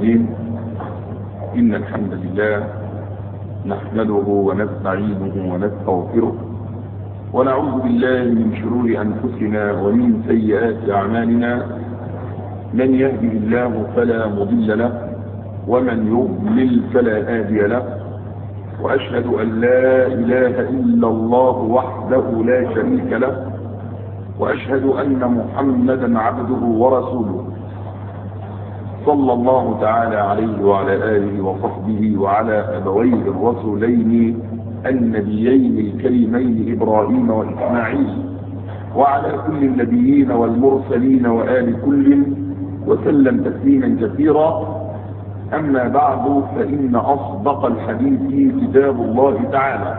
الرجيم. إن الحمد لله نحمده ونستعينه ونستغفره ونعوذ بالله من شرور أنفسنا ومن سيئات أعمالنا. من يهده الله فلا مضل له ومن يضلل فلا هادي له، وأشهد أن لا إله إلا الله وحده لا شريك له، وأشهد أن محمدا عبده ورسوله صلى الله تعالى عليه وعلى آله وصحبه وعلى أبويه الرسولين النبيين الكريمين إبراهيم وإسماعيل، وعلى كل النبيين والمرسلين وآل كل وسلم تسليما كثيرا. أما بعد، فإن أصدق الحديث كتاب الله تعالى،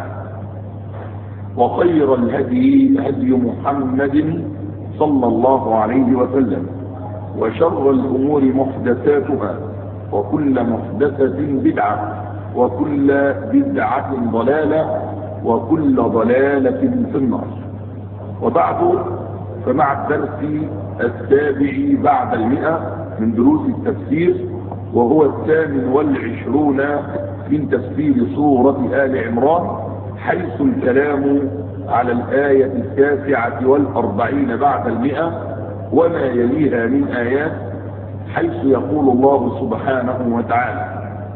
وخير الهدي هدي محمد صلى الله عليه وسلم، وشر الأمور محدثاتها، وكل محدثة بدعة، وكل بدعة ضلالة، وكل ضلالة في النار. وبعد، فمع الدرس السابع بعد 100 من دروس التفسير، وهو 28 من تفسير سورة آل عمران، حيث الكلام على الآية 49 بعد 100 وما يليها من آيات، حيث يقول الله سبحانه وتعالى: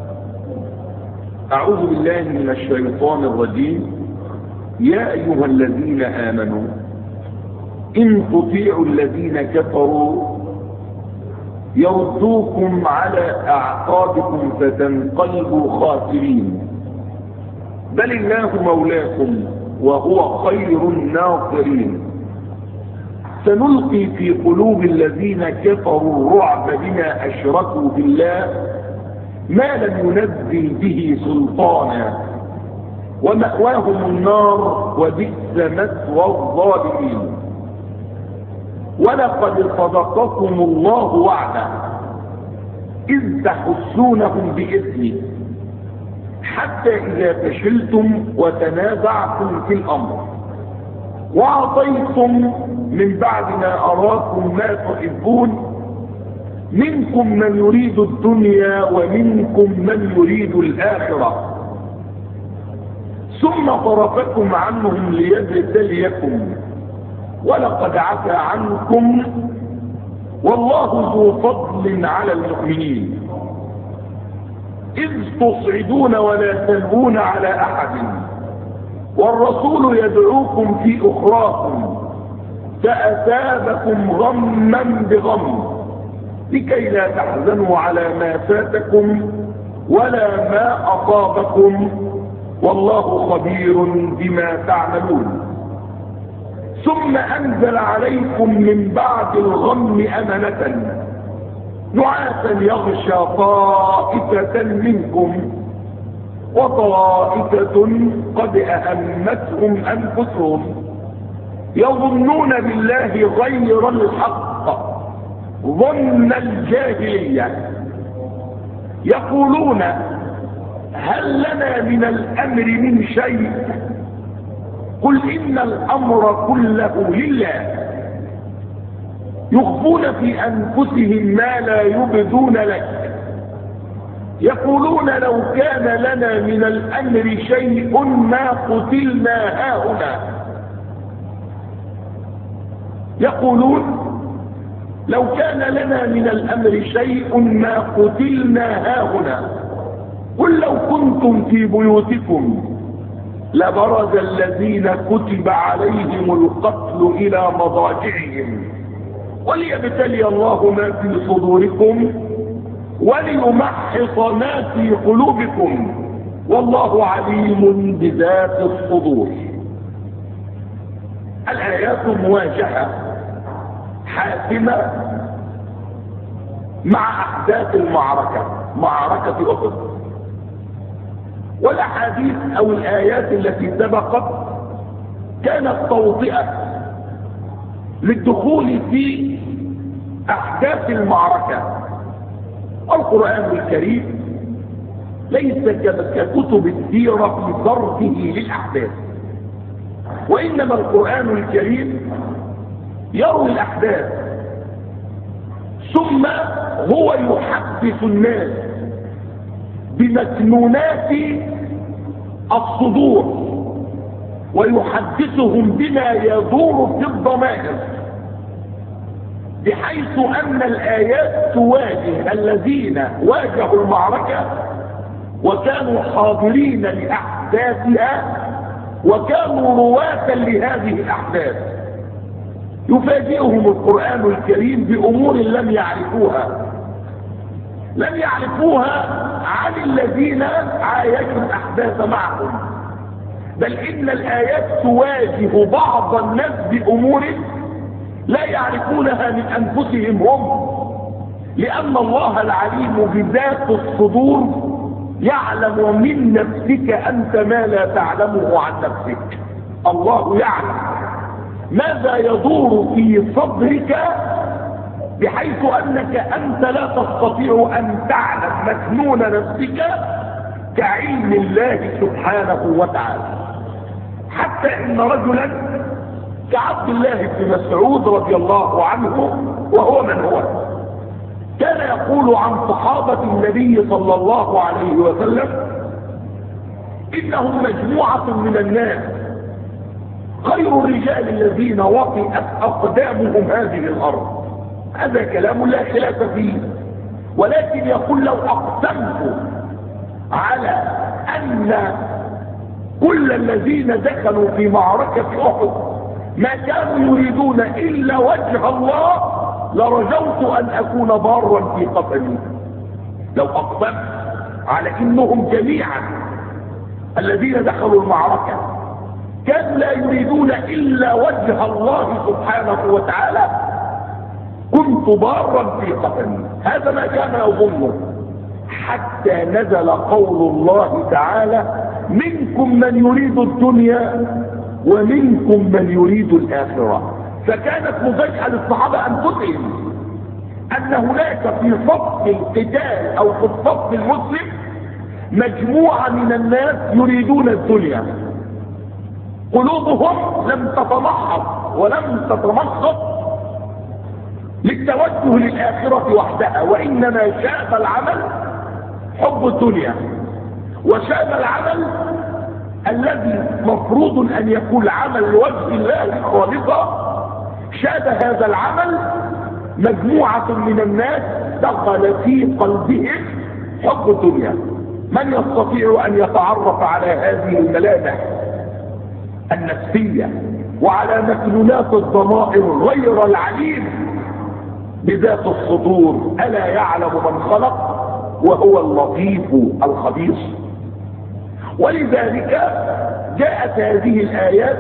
أعوذ بالله من الشيطان الرجيم. يا أيها الذين آمنوا إن تطيعوا الذين كفروا يردوكم على أعقابكم فتنقلبوا خاسرين، بل الله مولاكم وهو خير الناصرين. سنلقي في قلوب الذين كفروا الرعب بما أشركوا بالله ما لم ينزل به سلطانا، ومأواهم النار وبئس مثوى الظالمين. ولقد صدقكم الله وعده إذ تحسونهم بإذنه حتى إذا فشلتم وتنازعتم في الأمر وعصيتم من بعد ما أراكم ما تحبون، منكم من يريد الدنيا ومنكم من يريد الآخرة، ثم صرفكم عنهم ليبتليكم، ولقد عفا عنكم والله ذو فضل على المؤمنين. إذ تصعدون ولا تلوون على أحد والرسول يدعوكم في أخراكم فأثابكم غما بغم لكي لا تحزنوا على ما فاتكم ولا ما أصابكم والله خبير بما تعملون. ثم أنزل عليكم من بعد الغم أمنة نعاسا يغشى طائفة منكم وطائفة قد أهمتهم أنفسهم يظنون بالله غير الحق ظن الجاهلية، يقولون هل لنا من الأمر من شيء؟ قل إن الأمر كله لله. يخفون في أنفسهم ما لا يبدون لك، يقولون لو كان لنا من الأمر شيء ما قتلنا هاهنا. يقولون لو كان لنا من الأمر شيء ما قتلنا هاهنا. قل لو كنتم في بيوتكم لبرز الذين كتب عليهم القتل إلى مضاجعهم وليبتلي الله ما في صدوركم وليمحص ما في قلوبكم والله عليم بذات الصدور. الآيات مواجهة حاسمة مع أحداث المعركة، معركة أحد. والأحاديث أو الآيات التي سبقت كانت توطئة للدخول في أحداث المعركة. القرآن الكريم ليس ككتب السيرة في ضربه للأحداث، وإنما القرآن الكريم يروي الأحداث ثم هو يحدث الناس بمكنونات الصدور ويحدثهم بما يدور في الضمائر، بحيث ان الايات تواجه الذين واجهوا المعركة وكانوا حاضرين لاحداثها وكانوا رواة لهذه الاحداث. يفاجئهم القرآن الكريم بامور لم يعرفوها عن الذين عايشوا الاحداث معهم، بل ان الايات تواجه بعض الناس بامور لا يعرفونها من انفسهم هم، لان الله العليم بذات الصدور يعلم من نفسك انت ما لا تعلمه عن نفسك. الله يعلم ماذا يدور في صدرك، بحيث انك انت لا تستطيع ان تعلم مكنون نفسك كعلم الله سبحانه وتعالى. حتى ان رجلا كعبد الله بن مسعود رضي الله عنه، وهو من هو، كان يقول عن صحابة النبي صلى الله عليه وسلم انهم مجموعة من الناس خير الرجال الذين وطئت اقدامهم هذه الارض. هذا كلام لا خلاف فيه، ولكن يقول لو اقسمت على ان كل الذين دخلوا في معركة احد ما كانوا يريدون الا وجه الله لرجوت ان اكون بارا في قسمي. لو اقسمت على انهم جميعا الذين دخلوا المعركة كانوا لا يريدون الا وجه الله سبحانه وتعالى كنت بارا في قسمي. هذا ما كان يظنه، حتى نزل قول الله تعالى منكم من يريد الدنيا ومنكم من يريد الآخرة. فكانت مفاجأة للصحابة أنفسهم أن هناك في صف القتال أو في الصف المسلم مجموعة من الناس يريدون الدنيا، قلوبهم لم تتمحض ولم تتمخض للتوجه للآخرة وحدها، وإنما شاب العمل حب الدنيا، وشاب العمل الذي مفروض أن يكون عمل لوجه الله خالصا، شاب هذا العمل مجموعة من الناس دخل في قلبهم حب الدنيا. من يستطيع أن يتعرف على هذه الملامح النفسية وعلى مكنونات الضمائر غير العليم بذات الصدور؟ ألا يعلم من خلق وهو اللطيف الخبير. ولذلك جاءت هذه الآيات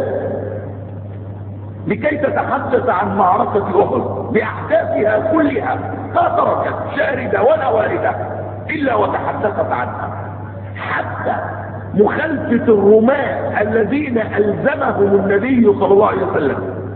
لكي تتحدث عن معركة أحد بأحداثها كلها، ما تركت شاردة ولا واردة إلا وتحدثت عنها، حتى مخالفة الرماة الذين ألزمهم النبي صلى الله عليه وسلم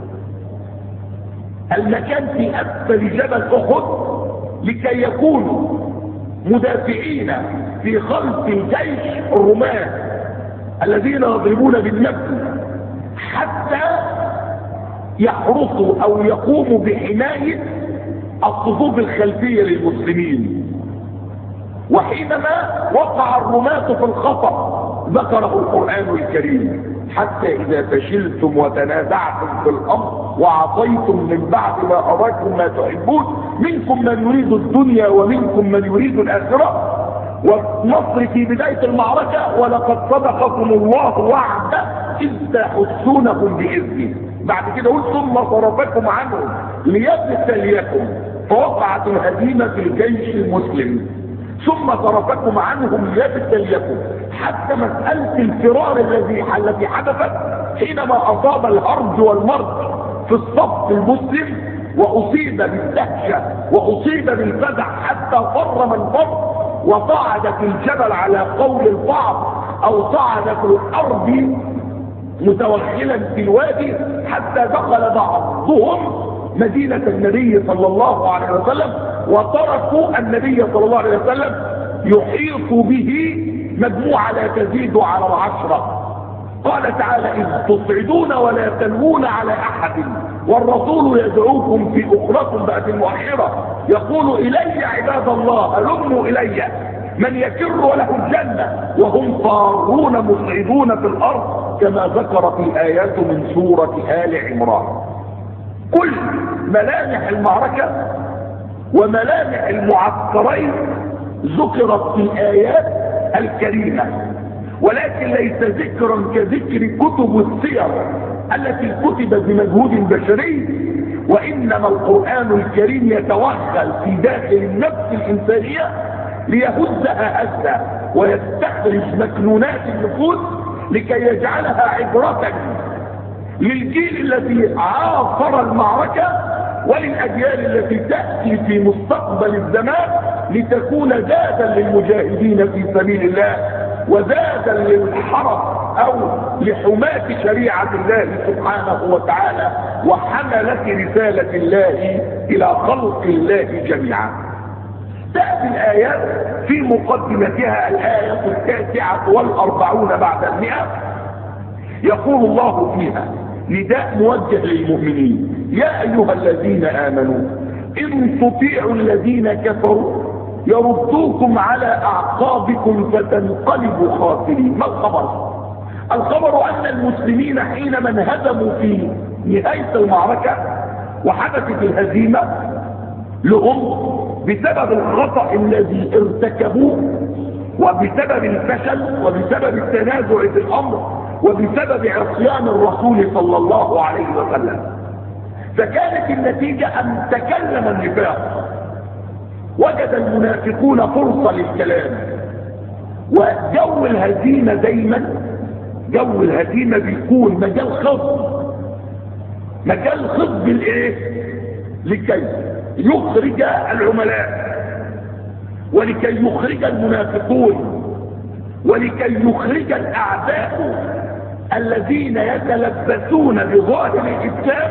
المكان في أسفل جبل أحد لكي يكونوا مدافعين في خلف الجيش الرماة الذين يضربون بالنبل، حتى يحرصوا أو يقوموا بحماية الصفوف الخلفية للمسلمين. وحينما وقع الرماة في الخطر ذكره القرآن الكريم حتى إذا فشلتم وتنازعتم في الأمر وعصيتم من بعد ما أراكم ما تحبون منكم من يريد الدنيا ومنكم من يريد الآخرة، والنصر في بداية المعركة ولقد صدقكم الله وعده إذ تحسونكم بإذنه. بعد كده قلت ثم صرفكم عنهم ليبتليكم، فوقعت الهزيمة في الجيش المسلم، ثم صرفكم عنهم ليبتليكم، حتى مسألة الفرار التي حدثت حينما أصاب الهرج والمرج في الصف المسلم وأصيب بالدهشة وأصيب بالفزع حتى فر من فر وصعد في الجبل على قول البعض أو صعد في الأرض متوغلا في الوادي حتى دخل بعضهم مدينة النبي صلى الله عليه وسلم، وتركوا النبي صلى الله عليه وسلم يحيط به مجموعة لا تزيد على 10. قال تعالى إذ تصعدون ولا تلوون على أحد والرسول يدعوكم في أخراكم بعد المؤخرة، يقول إلي عباد الله هلموا إلي من يكر له الجنة وهم طارون مصعدون في الأرض، كما ذكرت الآيات من سورة آل عمران. كل ملامح المعركة وملامح المعسكرين ذكرت في الآيات الكريمة، ولكن ليس ذكرا كذكر كتب السير التي كتبت بمجهود بشري، وإنما القرآن الكريم يتوغل في داخل النفس الإنسانية ليهزها هزة ويستخرج مكنونات النفوس لكي يجعلها عبرة للجيل الذي عاصر المعركة وللأجيال التي تأتي في مستقبل الزمان، لتكون زادا للمجاهدين في سبيل الله وزادا للحرب أو لحماة شريعة الله سبحانه وتعالى وحملة رسالة الله إلى خلق الله جميعا. تأتي الآيات في مقدمتها الآية 49 بعد 100، يقول الله فيها نداء موجه للمؤمنين: يا أيها الذين آمنوا إن تطيعوا الذين كفروا يردوكم على أعقابكم فتنقلبوا خاسرين. ما الخبر؟ الخبر أن المسلمين حينما انهزموا في نهاية المعركة وحدثت الهزيمة لهم بسبب الخطأ الذي ارتكبوه وبسبب الفشل وبسبب التنازع في الأمر وبسبب عصيان الرسول صلى الله عليه وسلم، فكانت النتيجة أن تكلم النفاق. وجد المنافقون فرصة للكلام، وجو الهزيمة دايما جو الهزيمة بيكون مجال خصب الايه؟ لكي يخرج العملاء، ولكي يخرج المنافقون، ولكي يخرج الأعداء الذين يتلبسون بظاهر الإسلام،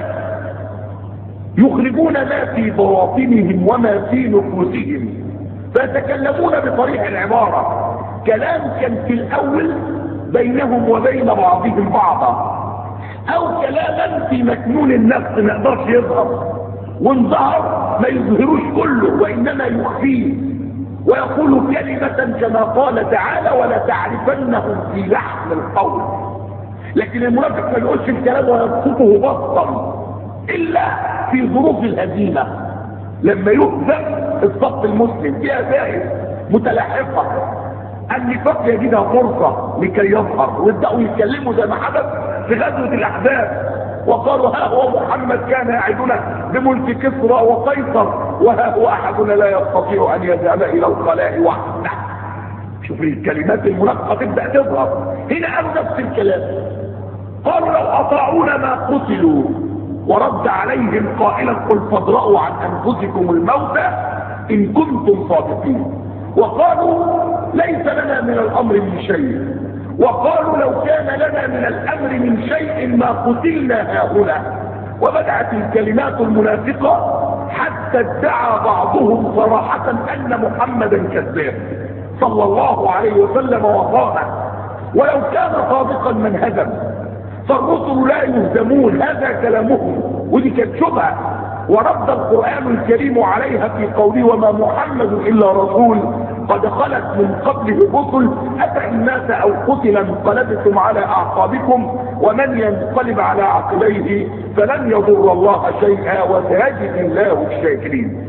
يخرجون ما في بواطنهم وما في نفوسهم، فيتكلمون بطريق العبارة كلام كان في الأول بينهم وبين بعضهم بعضا، أو كلاما في مكنون النفس ما يقدرش يظهر، وانظهر ما يظهروش كله وإنما يخفيه، ويقول كلمة كما قال تعالى: ولا تعرفنهم في لحن القول. لكن المنافق ما يقولش الكلام ويبسطه بسطا إلا في ظروف الهزيمة، لما يهزم الصف المسلم فيها زائد متلاحقة، النفاق يجدها فرصة لكي يظهر، ويبدأوا يتكلموا زي ما حدث في غزوة الأحزاب، وقالوا: ها هو محمد كان يعدنا بملك كسرى وقيصر، وها هو أحدنا لا يستطيع أن يذهب إلى الخلاء وحده. شوف الكلمات المنافقة تبدأ تظهر هنا. قالوا نفس الكلام، قالوا: لو أطاعونا ما قتلوا. ورد عليهم قائلا: قل فادرأوا عن أنفسكم الموت إن كنتم صادقين. وقالوا: ليس لنا من الأمر من شيء. وقالوا: لو كان لنا من الأمر من شيء ما قتلنا هؤلاء. وبدأت الكلمات المنافقة حتى ادعى بعضهم صراحة أن محمدا كذاب صلى الله عليه وسلم وقال: ولو كان صادقا من هزم، فالرسل لا يهزمون. هذا كلامهم، ودي كانت شبهة، ورد القرآن الكريم عليها في قوله: وما محمد إلا رسول قد خلت من قبله الرسل أفإن مات أو قتل انقلبتم على أعقابكم ومن ينقلب على عقبيه فلن يضر الله شيئا وسيجزي الله الشاكرين.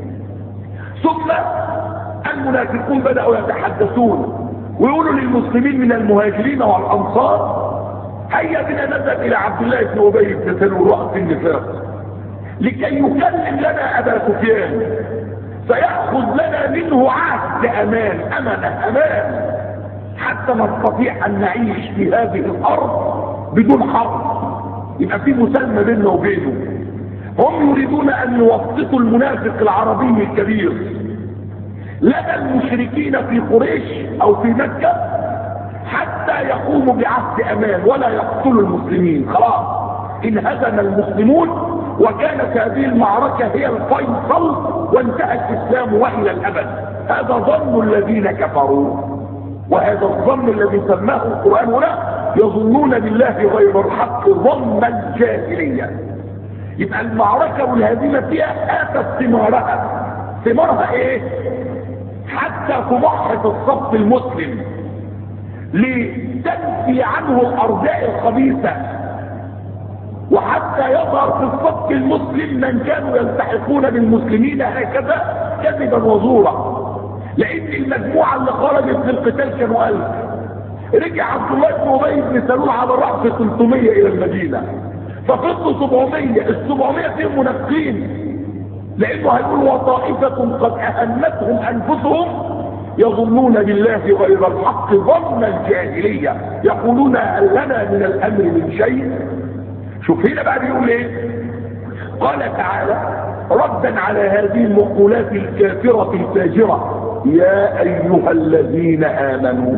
ثم المنافقون بدأوا يتحدثون ويقولوا للمسلمين من المهاجرين والأنصار: هيا بنا نذهب إلى عبد الله بن أبي بن سلول رأس النفاق لكي يكلم لنا أبا سفيان فيأخذ لنا منه عهد أمان حتى نستطيع أن نعيش في هذه الأرض بدون حرب، يبقى في مسالمة بيننا وبينه. هم يريدون أن يوسطوا المنافق العربي الكبير لدى المشركين في قريش أو في مكة حتى يقوموا بعهد أمان ولا يقتلوا المسلمين. خلاص انهزم المسلمون وكانت هذه المعركة هي الفيصل وانتهى الإسلام وإلى الأبد. هذا ظن الذين كفروا، وهذا الظن الذي سماه القرآن هنا: يظنون بالله غير الحق ظن الجاهلية. يبقى المعركة والهزيمة فيها آتت ثمارها. ثمارها ايه؟ حتى تضحك الصف المسلم لتنفي عنه الأرجاء الخبيثة، وحتى يظهر في الصف المسلم من كانوا يلتحقون بالمسلمين هكذا كذبا وزورا. لأن المجموعة اللي خرجت للقتال كانوا 1000، رجع عبد الله بن أبي بن سلول على رأس 300 إلى المدينة، ففضلوا 700. ال700 فيهم منافقين، لأنه هيقول وطائفة قد أهمتهم أنفسهم يظنون بالله غير الحق ظن الجاهلية يقولون هل لنا من الأمر من شيء. شوف هنا بقى بيقول ايه؟ قال تعالى ردا على هذه المقولات الكافرة الفاجرة: يا أيها الذين آمنوا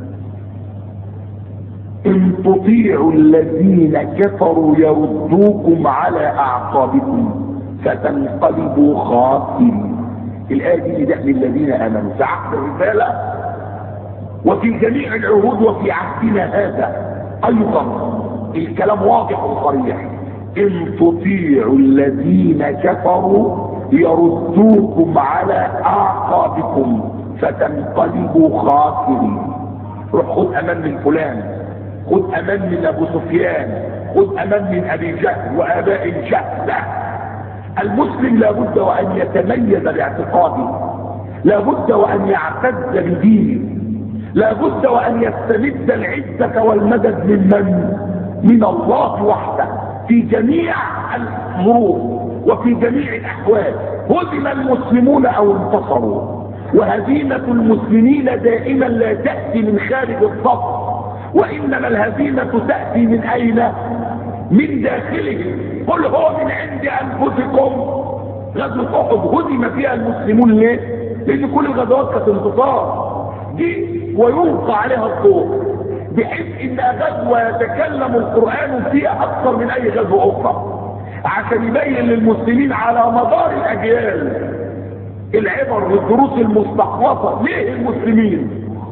إن تطيعوا الذين كفروا يردوكم على أعقابكم فتنقلبوا خاسرين. الآية دي من الذين آمنوا في عهد الرسالة وفي جميع العهود وفي عهدنا هذا أيضا الكلام واضح وصريح: إن تطيعوا الذين كفروا يردوكم على أعقابكم فتنقلبوا خاسرين. روح خد أمان من فلان، خد أمان من أبو سفيان، خد أمان من أبي جهل وآباء الجهل. لا، المسلم لابد وأن يتميز باعتقاده، لابد وأن يعتز بدينه، لابد وأن يستمد العزة والمدد من الله وحده في جميع الظروف وفي جميع الأحوال. هزم المسلمون أو انتصروا، وهزيمة المسلمين دائما لا تأتي من خارج الصف، وإنما الهزيمة تأتي من أين؟ من داخلهم. قل هو من عند أنفسكم. غزوة أحد هزم فيها المسلمون ليه؟ لأن كل الغزوات كانت انتصار دي ويلقى عليها الضوء، بحيث إنها غزوة يتكلم القرآن فيها أكثر من أي غزوة أخرى، عشان يبين للمسلمين على مدار الأجيال العبر والدروس المستخلصة. ليه المسلمين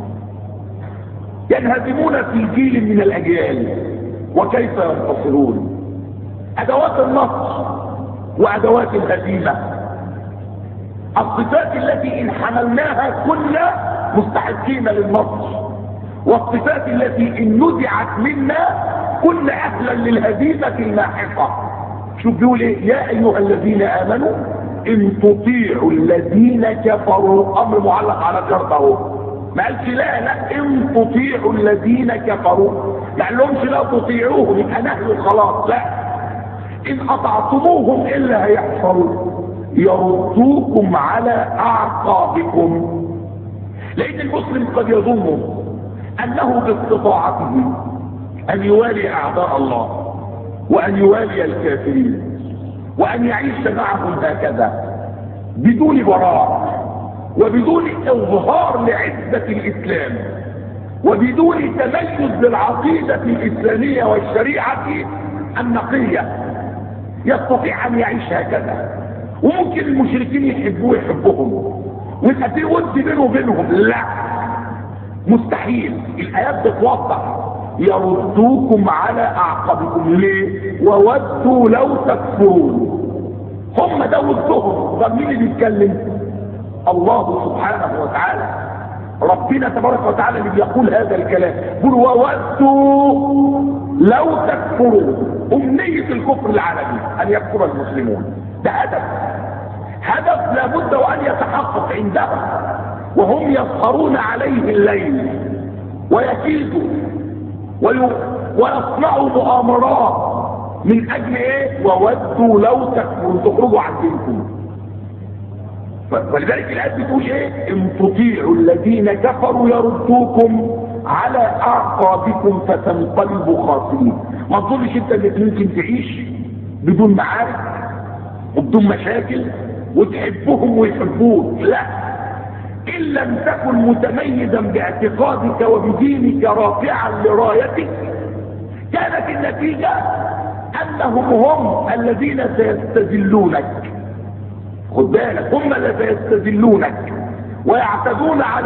ينهزمون في جيل من الأجيال وكيف ينتصرون؟ أدوات النصر وأدوات الهزيمة، الصفات التي إن حملناها كنا مستحقين للنصر، والصفات التي إن نزعت منا كنا أهلا للهزيمة اللاحقة. شوف بيقول إيه؟ يا أيها الذين آمنوا إن تطيعوا الذين كفروا، أمر معلق على شرطه. ما قالش لا إن تطيعوا الذين كفروا، ما قالهمش لا تطيعوهم يبقى نهي خلاص. لا، إن أطعتموهم إلا هيحصل يردوكم على أعقابكم. لأن المسلم قد يظن أنه باستطاعته أن يوالي أعداء الله وأن يوالي الكافرين وأن يعيش معهم هكذا بدون براء وبدون إظهار لعزة الإسلام وبدون تميز بالعقيدة الإسلامية والشريعة النقية. يستطيع أن يعيش هكذا، وممكن المشركين يحبوه يحبهم ويبقى في ود بينه وبينهم. لا، مستحيل. الآيات بتوضح يردوكم على أعقابكم. ليه؟ وودوا لو تكفرون. هم ده ودهم. طب مين اللي بيتكلم؟ الله سبحانه وتعالى، ربنا تبارك وتعالى اللي بيقول هذا الكلام. يقول وودوا لو تكفرون. أمنية الكفر العالمي أن يكفر المسلمون، ده هدف لابد وأن يتحقق عندهم، وهم يسهرون عليه الليل ويكيدوا ويصنعوا مؤامرات من أجل إيه؟ وودوا لو تكفرون، تخرجوا عن دينكم. ولذلك الآيات بتقول إيه؟ إن تطيعوا الذين كفروا يردوكم على أعقابكم فتنقلبوا خاسرين. ما تظنش أنت إنك ممكن تعيش بدون معارك وبدون مشاكل وتحبهم ويحبوك. لا، إن لم تكن متميزا باعتقادك وبدينك رافعا لرايتك كانت النتيجة أنهم هم الذين سيستذلونك. خد بالك، هم الذين سيستذلونك ويعتدون على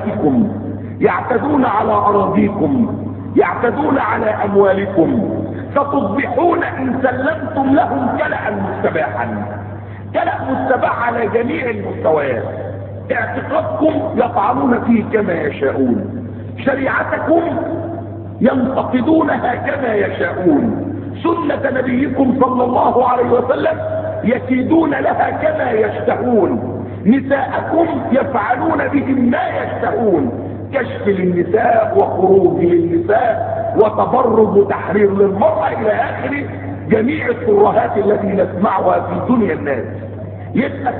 حرماتكم، يعتدون على أراضيكم، يعتدون على أموالكم، ستصبحون ان سلمتم لهم كلأ مستباحا. كلأ مستباح على جميع المستويات. اعتقادكم يطعنون فيه كما يشاءون، شريعتكم ينتقدونها كما يشاءون، سنة نبيكم صلى الله عليه وسلم يكيدون لها كما يشتهون، نساءكم يفعلون بهم ما يشتهون، كشف للنساء وخروج للنساء وتبرج وتحرير للمرأة الى اخر جميع الترهات التي نسمعها في دنيا الناس. يبقى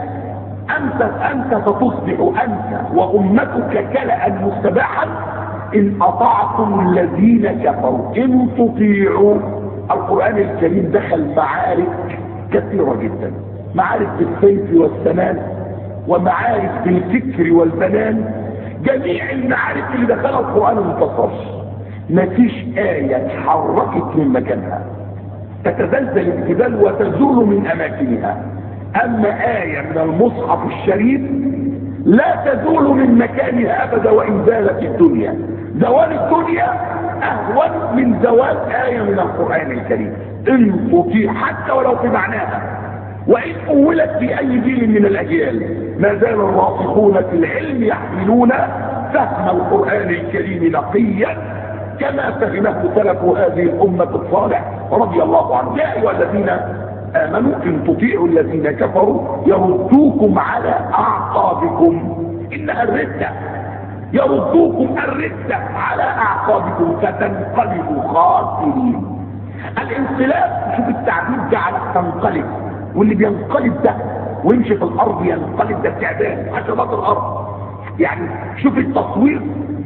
انت ستصبح انت وامتك كلأ مستباحا ان اطعتم الذين كفروا. ان تطيعوا. القرآن الكريم دخل معارك كثيرة جدا، معارك بالسيف والسنان، ومعارك بالفكر والبنان. جميع المعارك اللي دخلها القرآن المفصل مفيش آية اتحركت من مكانها، تتزلزل الجبال وتزول من اماكنها. اما آية من المصحف الشريف لا تزول من مكانها ابدا وان زالت الدنيا. زوال الدنيا اهون من زوال آية من القرآن الكريم ان تطيع، حتى ولو في معناها. وان اولت في اي جيل من الاجيال ما زال الراسخون في العلم يحملون فهم القرآن الكريم نقيا كما فهمه سلف هذه الامة الصالح رضي الله عنه. يا ايها الذين امنوا ان تطيعوا الذين كفروا يردوكم على اعقابكم. انها الردة، يردوكم الردة على اعقابكم فتنقلبوا خاسرين. الانقلاب، شوف التعبير جعلك تنقلب، واللي بينقلب ده ويمشي في الارض ينقلب، ده تعبان عشرات الارض. يعني شوف التصوير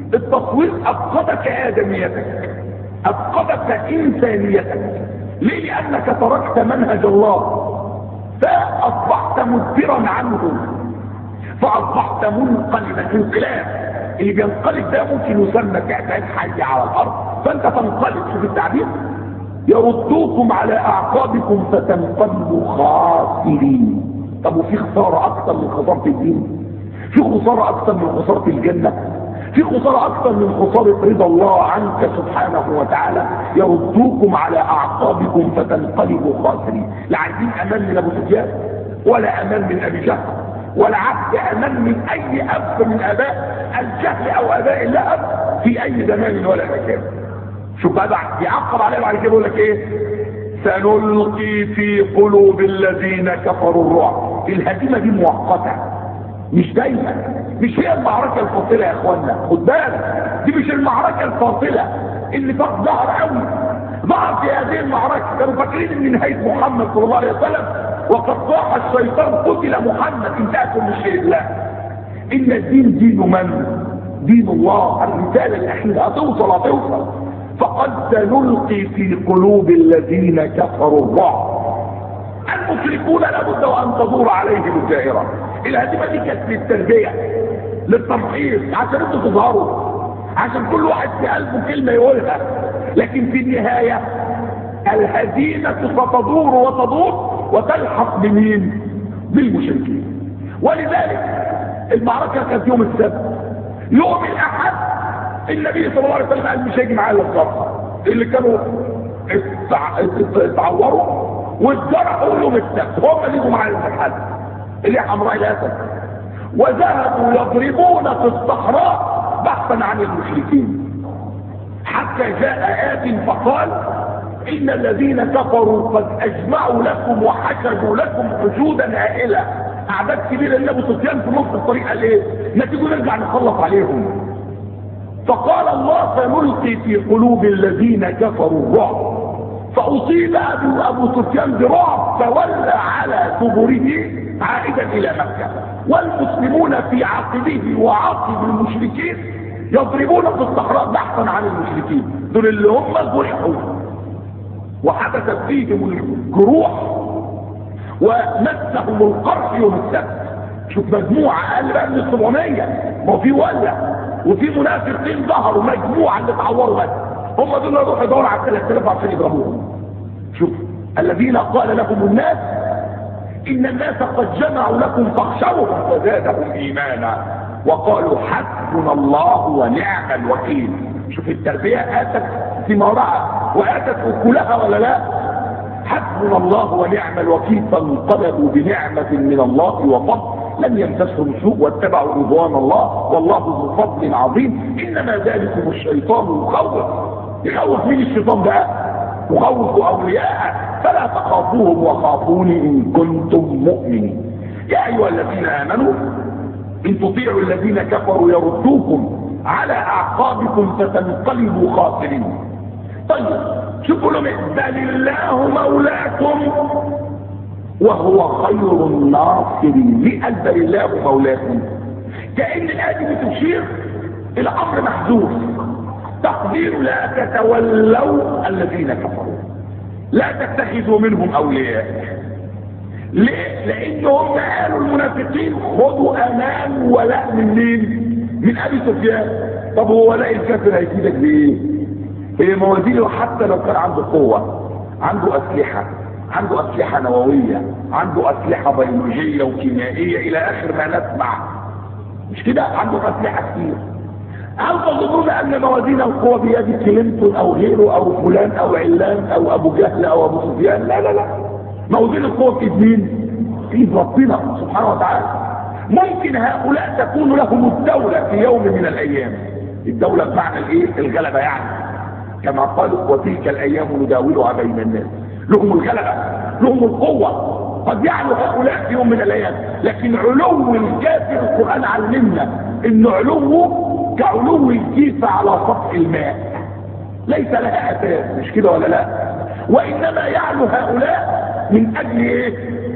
افقدك ادميتك، افقدك انسانيتك. ليه؟ لانك تركت منهج الله فاصبحت مدبرا عنه، فاصبحت منقلبا. انقلاب، اللي بينقلب ده ممكن يسمى تعبان حي على الارض، فانت تنقلب. شوف التعبير، يردوكم على اعقابكم فتنقلبوا خاسرين. طب وفي خسارة اكثر من خسارة الدين؟ في خسارة اكثر من خسارة الجنة؟ في خسارة اكثر من خسارة رضا الله عنك سبحانه وتعالى؟ يردوكم على اعقابكم فتنقلبوا خاسرين. لا عايزين امان من ابو سفيان، ولا امان من ابي جهل، ولا عبد امان من اي اب من اباء الجهل او اباء اللهب في اي زمان ولا مكان. شوف بقى يعقب عليه بعد كده يقول لك ايه؟ سنلقي في قلوب الذين كفروا الرعب. الهزيمه دي مؤقته مش دايما، مش هي المعركه الفاصله يا اخوانا، خد بالك دي مش المعركه الفاصله اللي فقد ظهر قوي. ظهر في هذه المعركه كانوا فاكرين ان نهايه محمد صلى الله عليه وسلم وقد صاح الشيطان قتل محمد انتهى كل شيء. لا، ان الدين دين من؟ دين الله. الرساله الاخيره هتوصل. فقد سنلقي في قلوب الذين كفروا الرعب. المشركون لابد وان تدور عليهم الدائره. الهزيمه دي كانت للتربيه، للتمحيص، عشان انتوا تظهروا، عشان كل واحد في قلبه كلمه يقولها. لكن في النهايه الهزيمه ستدور وتلحق بمين؟ بالمشركين. ولذلك المعركه كانت يوم السبت. يوم الاحد النبي صلى الله عليه وسلم قال مش هيجي معايا الصرخه اللي كانوا اتعوروا واتجرحوا يوم السبت، هم اللي يجوا معايا الحد اللي حمراء الاسد. وذهبوا يضربون في الصحراء بحثا عن المشركين، حتى جاء آت فقال ان الذين كفروا قد اجمعوا لكم وحشدوا لكم حشودا هائله. اعداد كبيره لابو سفيان في نص الطريق قال ايه؟ ما تيجوا نرجع نخلص عليهم. فقال الله سنلقي في قلوب الذين كفروا الرعب. فاصيب ابو سفيان برعب فولى على ثبره عائدا الى مكه، والمسلمون في عقبه وعقب المشركين يضربون في الصحراء بحثا عن المشركين. دول اللي هم جرحوا وحدثت فيهم الجروح ومسهم القرح يوم السبت. شوف مجموعه اقل بقى من 700، ما في ولا وفي منافقين ظهروا، مجموعه اللي اتعوروا بس هم دول اللي يروحوا يدوروا على 3000 عشان يضربوهم. شوف الذين قال لهم الناس ان الناس قد جمعوا لكم فاخشوهم فزادهم ايمانا وقالوا حسبنا الله ونعم الوكيل. شوف التربيه اتت ثمارها. واتت اكلها ولا لا؟ حسبنا الله ونعم الوكيل. فانقلبوا بنعمة من الله وفضل لم يمسسهم سوء واتبعوا رضوان الله والله ذو فضل عظيم. انما ذلكم الشيطان يخوف مين الشيطان بقى؟ يخوف اولياءه فلا تخافوهم وخافوني ان كنتم مؤمنين. يا ايها الذين امنوا ان تطيعوا الذين كفروا يردوكم على اعقابكم فتنقلبوا خاسرين. طيب شوفوا لهم بل الله مولاكم وهو خير الناصرين. ليه قال بل الله مولاكم؟ كأن الآية دي بتشير إلى أمر محذوف، تقدير لا تتولوا الذين كفروا، لا تتخذوا منهم أولياء. ليه؟ لأنهم قالوا المنافقين خذوا أمان ولاء من مين؟ من أبي سفيان. طب هو ولاء الكافر هيفيدك بإيه؟ هي موازينه حتى لو كان عنده قوة، عنده أسلحة نووية، عنده أسلحة بيولوجية وكيميائية إلى آخر ما نسمع، مش كده؟ عنده أسلحة كتير. هل تظنون أن موازين القوة بيد كلينتون أو غيره أو فلان أو علان أو أبو جهل أو أبو سفيان؟ لا لا لا، موازين القوة في ايد مين؟ في ايد ربنا سبحانه وتعالى. ممكن هؤلاء تكون لهم الدولة في يوم من الأيام. الدولة بمعنى الإيه؟ الغلبة يعني، كما قالوا وتلك الأيام نداولها بين الناس. لهم الغلبة، لهم القوة، قد يعلو هؤلاء في يوم من الأيام. لكن علو الكافر القرآن علمنا إن علوه كعلو الكيسة على سطح الماء، ليس لها أساس، مش كده ولا لا؟ وإنما يعلو هؤلاء من أجل إيه؟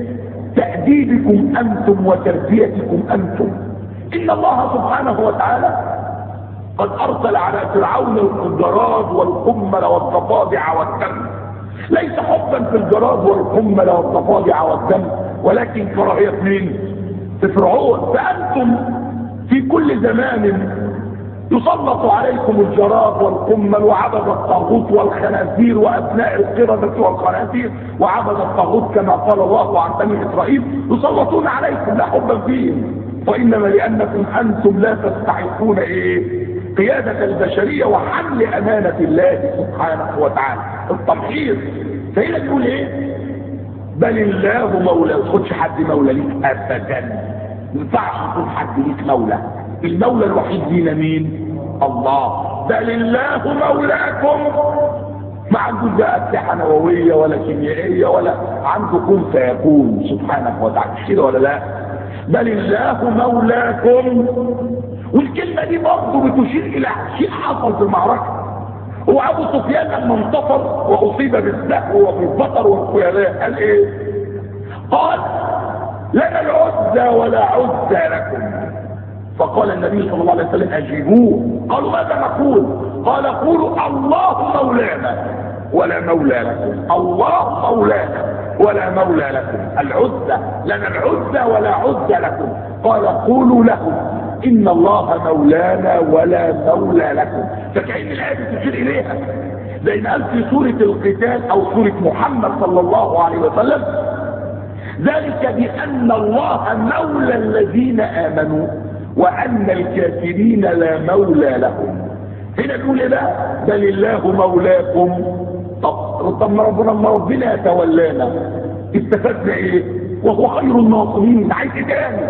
تأديبكم أنتم وتربيتكم أنتم. إن الله سبحانه وتعالى قد أرسل على فرعون الجراد والقمل والضفادع والدم، ليس حبا في الجراد والقمل والضفادع والدم، ولكن كراهية مين؟ في فرعون. فأنتم في كل زمان يسلط عليكم الجراد والقمل وعبد الطاغوت والخنازير وأبناء القردة والخنازير وعبد الطاغوت كما قال الله عن بني إسرائيل، يسلطون عليكم لا حبا فيهم، وإنما لأنكم أنتم لا تستحقون إيه؟ قيادة البشرية وحمل أمانة الله سبحانه وتعالى، التمحيص. فهنا بيقول إيه؟ بل الله مولى. ما تاخدش حد مولى ليك أبدا، ما ينفعش يكون حد ليك مولى. المولى الوحيد لينا مين؟ الله. بل الله مولاكم. ما عنده بقى أسلحة نووية ولا كيميائية ولا عنده كن فيكون سبحانه وتعالى، مش كده ولا لا؟ بل الله مولاكم. والكلمة دي برضه بتشير إلى شيء حصل في المعركة. هو أبو سفيان لما انتصر وأصيب بالسهو وبالبطر والخيلاء قال إيه؟ قال لنا العزة ولا عزة لكم. فقال النبي صلى الله عليه وسلم أجيبوه. قالوا ماذا نقول؟ قال قولوا الله مولانا ولا مولى لكم، الله مولانا ولا مولى لكم. العزة لنا العزة ولا عزة لكم. قال قولوا لهم إن الله مولانا ولا مولى لكم. فكأن الآية تشير إليها زي ما قال في سورة القتال أو سورة محمد صلى الله عليه وسلم، ذلك بأن الله مولى الذين آمنوا وأن الكافرين لا مولى لهم. هنا نقول إيه بقى؟ بل الله مولاكم. طب ما ربنا يتولانا استفدنا إيه؟ وهو خير الناصرين. عايز إيه تاني؟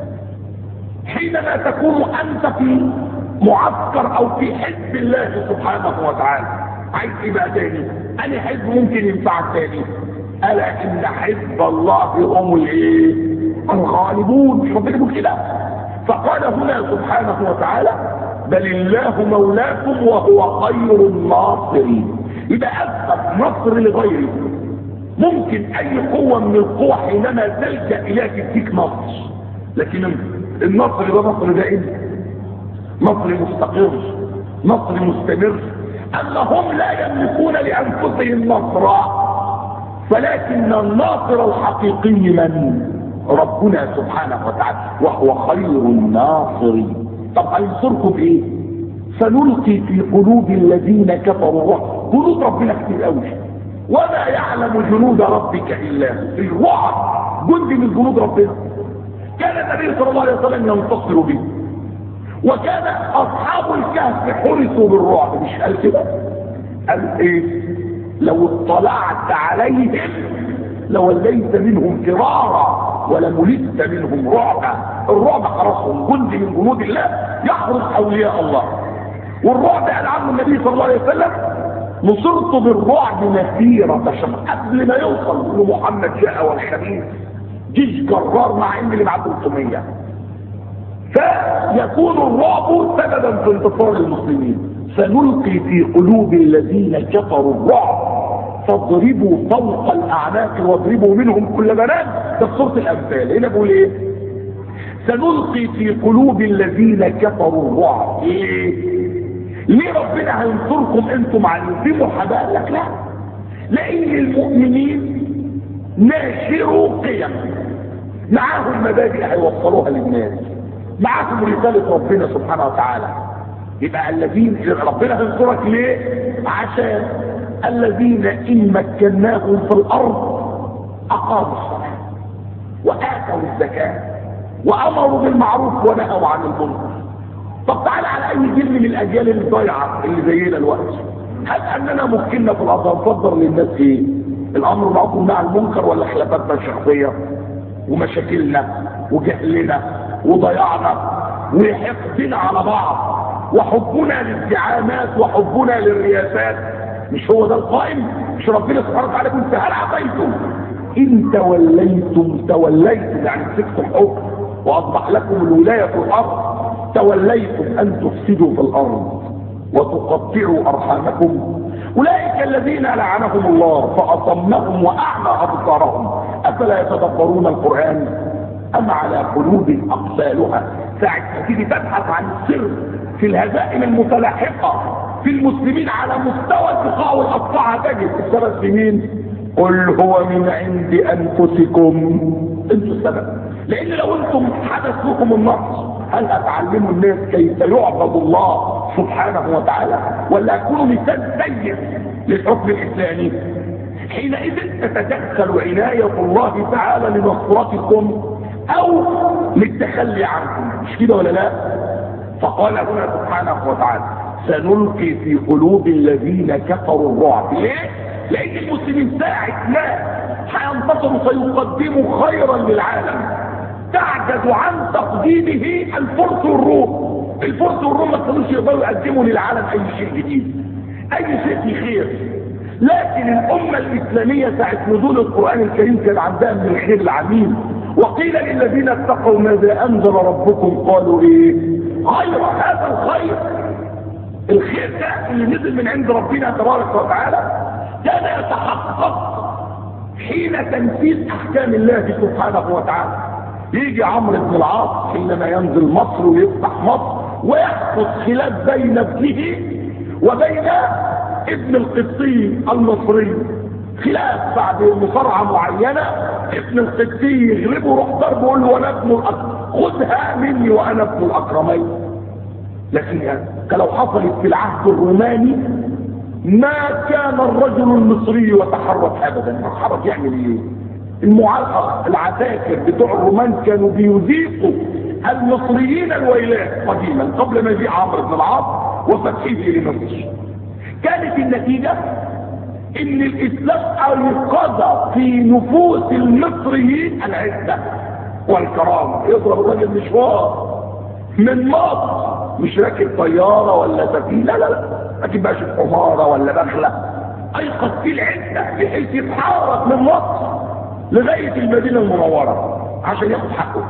حينما تكون أنت في معسكر أو في حزب الله سبحانه وتعالى، عايز إيه بقى تاني؟ أنا حزب ممكن ينفعك تاني؟ ألا إن حزب الله هم الإيه؟ الغالبون. مش ربنا يقول كده؟ فقال هنا سبحانه وتعالى بل الله مولاكم وهو خير الناصرين. يبقى أثبت نصر لغيره. ممكن أي قوة من القوى حينما تلجأ إليها تديك نصر، لكن النصر ده نصر دائم، نصر مستقر، نصر مستمر. أما هم لا يملكون لأنفسهم نصرا، ولكن الناصر الحقيقي من؟ ربنا سبحانه وتعالى وهو خير الناصرين. طب هينصركم بايه؟ سنلقي في قلوب الذين كفروا الرعب. جنود ربنا كتير قوي، وما يعلم جنود ربك الا هو. الرعب جندي من جنود ربنا. كان النبي صلى الله عليه وسلم ينتصر به، وكان اصحاب الكهف حرسوا بالرعب. مش قال كده؟ قال ايه؟ لو اطلعت عليهم لوليت منهم فرارا ولملئت منهم رعبا. الرعب خلاصهم جند من جنود الله يحرس اولياء الله. والرعب قال عنه النبي صلى الله عليه وسلم نصرت بالرعب مسيرة شهر. قبل ما يوصل لمحمد جاء والخبيث جيش جرار مع ان اللي معاه 300. فيكون الرعب سببا في انتصار المسلمين. سنلقي في قلوب الذين كفروا الرعب فاضربوا فوق الاعناق واضربوا منهم كل بنان. ده في سوره الانفال. هنا بيقول ايه؟ سنلقي في قلوب الذين كفروا الرعب. ليه ربنا هينصركم انتم عن دي محاباه؟ لك لا، لان المؤمنين ناشروا قيم، معاهم مبادئ هيوصلوها للناس، معاهم رساله ربنا سبحانه وتعالى. يبقى الذين ربنا هينصرك ليه؟ عشان الذين ان مكناهم في الارض اقاموا الصلاه واتوا الزكاه وامروا بالمعروف ونهوا عن المنكر. طب تعالى على اي جيل من الاجيال اللي ضايعه اللي زينا الوقت، هل اننا ممكننا في الارض نفضل للناس ايه؟ الامر بالمعروف والنهي عن المنكر ولا خلافاتنا الشخصيه ومشاكلنا وجهلنا وضياعنا وحقدنا على بعض وحبنا للزعامات وحبنا للرياسات؟ مش هو ده القائم؟ مش ربنا سبحانه وتعالى كنت هل عصيتم ان توليتم يعني مسكتم حكم واصبح لكم الولايه في الارض، توليتم ان تفسدوا في الارض وتقطعوا ارحامكم اولئك الذين لعنهم الله فاصمهم واعمى ابصارهم افلا يتدبرون القران ام على قلوب اقفالها. ساعه ما تيجي تبحث عن السر في الهزائم المتلاحقه في المسلمين على مستوى البقاع والاقطاع تجد السبب في مين؟ قل هو من عند انفسكم، انتوا السبب. لان لو انتم حدث لكم النصر هل هتعلموا الناس كيف يعبد الله سبحانه وتعالى ولا هتكونوا مثال سيء للحكم الاسلامي؟ حينئذ تتدخل عناية الله تعالى لنصرتكم او للتخلي عنكم، مش كده ولا لا؟ فقال هنا سبحانه وتعالى سنلقي في قلوب الذين كفروا الرعب. ليه؟ لان المسلمين ساعة ما هينتصروا سيقدموا خيرا للعالم تعجز عن تقديمه الفرس والروم. الفرس والروم ما كانوش يقدروا يقدموا للعالم اي شيء جديد، اي شيء في خير. لكن الامة الاسلامية ساعة نزول القرآن الكريم كان عندها من الخير العميم. وقيل للذين اتقوا ماذا انزل ربكم قالوا ايه؟ غير هذا الخير. الخير ده اللي نزل من عند ربنا تبارك وتعالى كان يتحقق حين تنفيذ احكام الله سبحانه وتعالى. يجي عمرو بن العاص حينما ينزل مصر ويفتح مصر ويحدث خلاف بين ابنه وبين ابن القبطي المصري، خلاف بعد مصارعه معينه ابن القبطي يغلبه روح ضربه يقول له وانا ابن خذها مني وانا ابن الاكرمين. لكن لو حصلت في العهد الروماني ما كان الرجل المصري يتحرك ابدا. يتحرك يعمل ايه؟ المعلقه العساكر بتوع الرومان كانوا بيذيقوا المصريين الويلات قديما قبل ما يجي عمرو بن العاص وفتحه لمصر. كانت النتيجه ان الاسلام ايقظ في نفوس المصريين العزه والكرامه. يضرب الراجل مشوار من مصر مش راكب طياره ولا سفينه، لا راكب بقى حماره ولا بخله، ايقظ فيه العزه بحيث يتحرك من مصر لغايه المدينه المنوره عشان ياخد حقه.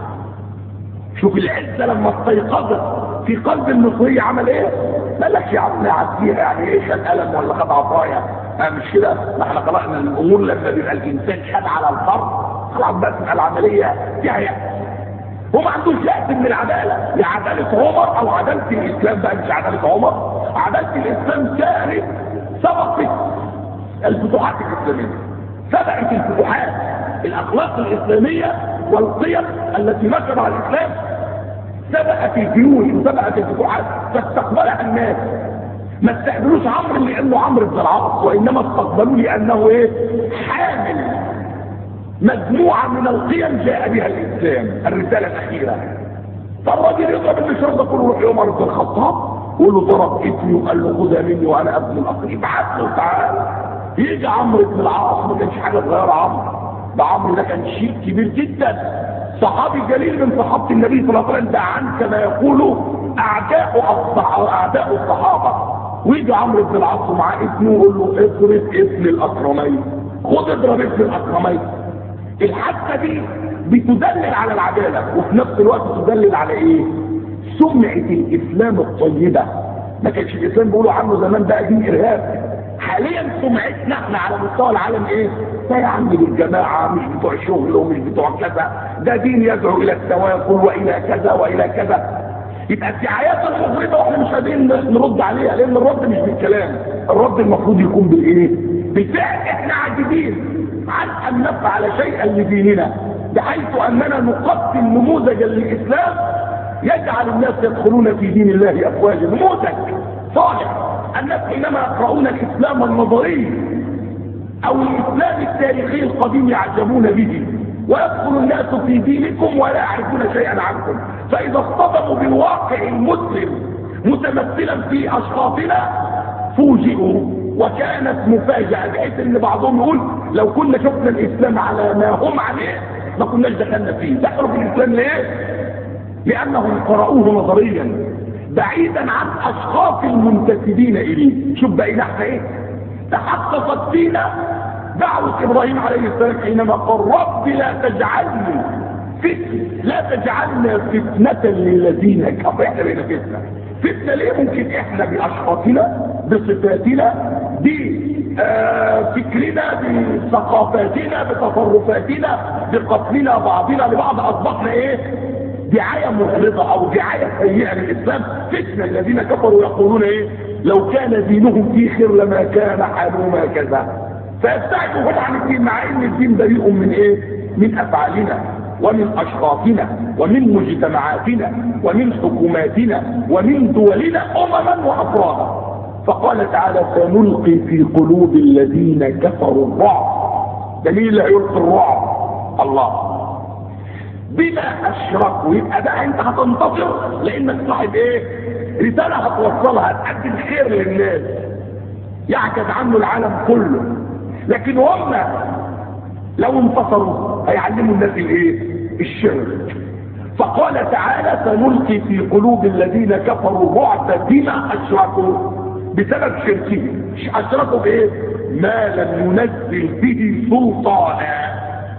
شوف العزه لما استيقظت في قلب المصري عمل ايه؟ مالك يا عم عديها يعني ايه؟ خد قلم ولا خد عصايه؟ مش كده؟ احنا خلقنا الامور لما بيبقى الانسان خد على الفرض خلاص بقى تبقى العمليه فيها يأس. هو ما عندوش يأس من العداله، يا عداله عمر او عداله الاسلام بقى، مش عداله عمر. عداله الاسلام كانت سبقت الفتوحات الاسلاميه، سبقت الفتوحات. الاخلاق الاسلاميه والقيم التي نشرها الاسلام سبقت الجيوش وسبقت الفتوحات فاستقبلها الناس. ما استقبلوش عمرو لانه عمرو بن العاص، وانما استقبلوه لانه ايه؟ حامل مجموعه من القيم جاء بها الاسلام، الرساله الاخيره. فالراجل يضرب المشوار ده كله يروح عمر بن الخطاب يقول له ضرب ابني وقال له خدها مني وانا ابن الاخ، يبعت له تعالى. يجي عمرو بن العاص، ما كانش حاجه صغيره عمرو، ده عمرو ده كان شيء كبير جدا، صحابي جليل من صحابه النبي صلى الله عليه وسلم، ده عن كما يقولوا اعداء الصحابه. ويجي عمرو بن العاص مع ابنه ويقول له اضرب ابن الاكرمين، خد اضرب ابن الاكرمين. الحادثه دي بتدلل على العداله، وفي نفس الوقت تدلل على ايه؟ سمعه الاسلام الطيبه. ما كانش الاسلام بيقولوا عنه زمان ده دين ارهاب، حاليا سمعتنا احنا على مستوى العالم ايه؟ ده يا عم الجماعه مش بتوع شغل ومش بتوع كذا، ده دين يدعو الى التواكل والى كذا والى كذا. يبقى الدعايات المغرضه واحنا مش قادرين نرد عليها، لان الرد مش بالكلام، الرد المفروض يكون بالايه؟ بالفعل. احنا عاجزين عن ان نفعل شيئا لديننا، بحيث اننا نقدم نموذجا للاسلام يجعل الناس يدخلون في دين الله افواجا. نموذج صالح. الناس حينما يقرؤون الاسلام النظري او الاسلام التاريخي القديم يعجبون به، ويدخل الناس في دينكم ولا يعرفون شيئا عنكم. فاذا اصطدموا بالواقع المسلم متمثلا في اشخاصنا فوجئوا، وكانت مفاجاه، بحيث ان بعضهم يقول لو كنا شفنا الاسلام على ما هم عليه ما كناش دخلنا فيه. دخلوا في الاسلام ليه؟ لانهم قرأوه نظريا بعيدا عن اشخاص المنتسبين اليه. شوف بقينا احنا ايه؟ تحققت فينا دعوة ابراهيم عليه السلام حينما قال رب لا تجعلني فتنة، لا تجعلنا فتنة للذين كفروا. احنا بقينا فتنة ليه؟ ممكن احنا باشخاصنا بصفاتنا بفكرنا بثقافاتنا بتصرفاتنا بقتلنا بعضنا لبعض اصبحنا ايه؟ دعاية مغرضة او دعاية سيئة للاسلام. فتنة الذين كفروا يقولون ايه؟ لو كان دينهم في خير لما كان حالهما كذا. فيبتعدوا هم عن الدين، مع ان الدين بريء من ايه؟ من افعالنا ومن اشخاصنا ومن مجتمعاتنا ومن حكوماتنا ومن دولنا امما وافرادا. فقال تعالى سنلقي في قلوب الذين كفروا الرعب. ده مين اللي هيلقي الرعب؟ الله. بما اشركوا. يبقى ده انت هتنتصر لانك صاحب ايه؟ رساله هتوصلها، هتقدم خير للناس يعجز عنه العالم كله. لكن هم لو انتصروا هيعلموا الناس الايه؟ الشرك. فقال تعالى سنلقي في قلوب الذين كفروا الرعب بما اشركوا، بسبب شركهم. اشركوا بايه؟ ما لم ينزل به سلطانا.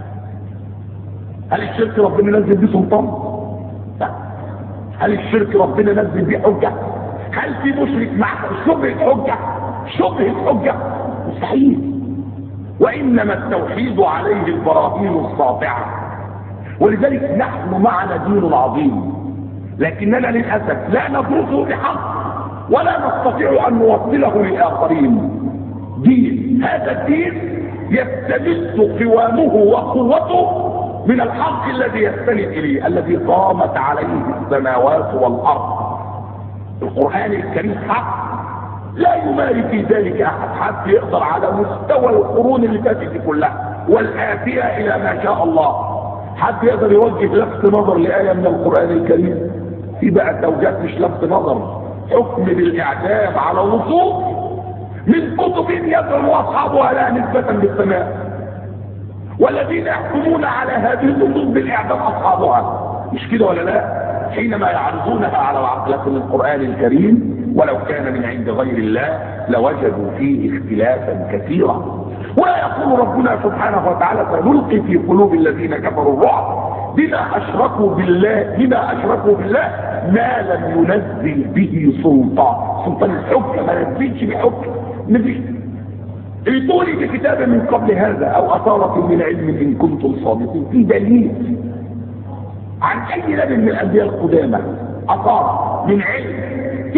هل الشرك ربنا نزل به سلطان؟ لا. هل الشرك ربنا نزل به حجه؟ هل في مشرك معك شبهه حجه؟ شبهه حجه مستحيل. وانما التوحيد عليه البراهين الساطعه. ولذلك نحن معنا دين عظيم، لكننا للاسف لا ندرسه بحق ولا نستطيع ان نوصله للاخرين. دين، هذا الدين يستمد قوامه وقوته من الحق الذي يستند اليه، الذي قامت عليه السماوات والارض. القران الكريم حق لا يماري في ذلك احد. حد يقدر على مستوى القرون اللي فاتت دي كلها والاتيه الى ما شاء الله، حد يقدر يوجه لفت نظر لايه من القران الكريم؟ في بقى توجيهات مش لفت نظر، حكم بالاعدام على نصوص من كتب يدعو اصحابها لها نسبه بالسماء، والذين يحكمون على هذه النصوص بالاعدام اصحابها. مش كده ولا لا؟ حينما يعرضونها على العقل من القران الكريم ولو كان من عند غير الله لوجدوا فيه اختلافا كثيرا. ولا يقول ربنا سبحانه وتعالى سنلقي في قلوب الذين كفروا الرعب بما اشركوا بالله ما لم ينزل به سلطان الحكم. ما نزلش بحكم، نزل ائتوني بكتاب من قبل هذا او اثارة من علم ان كنتم صادقين. في دليل عن اي نبي من الانبياء القدامى اثارة من علم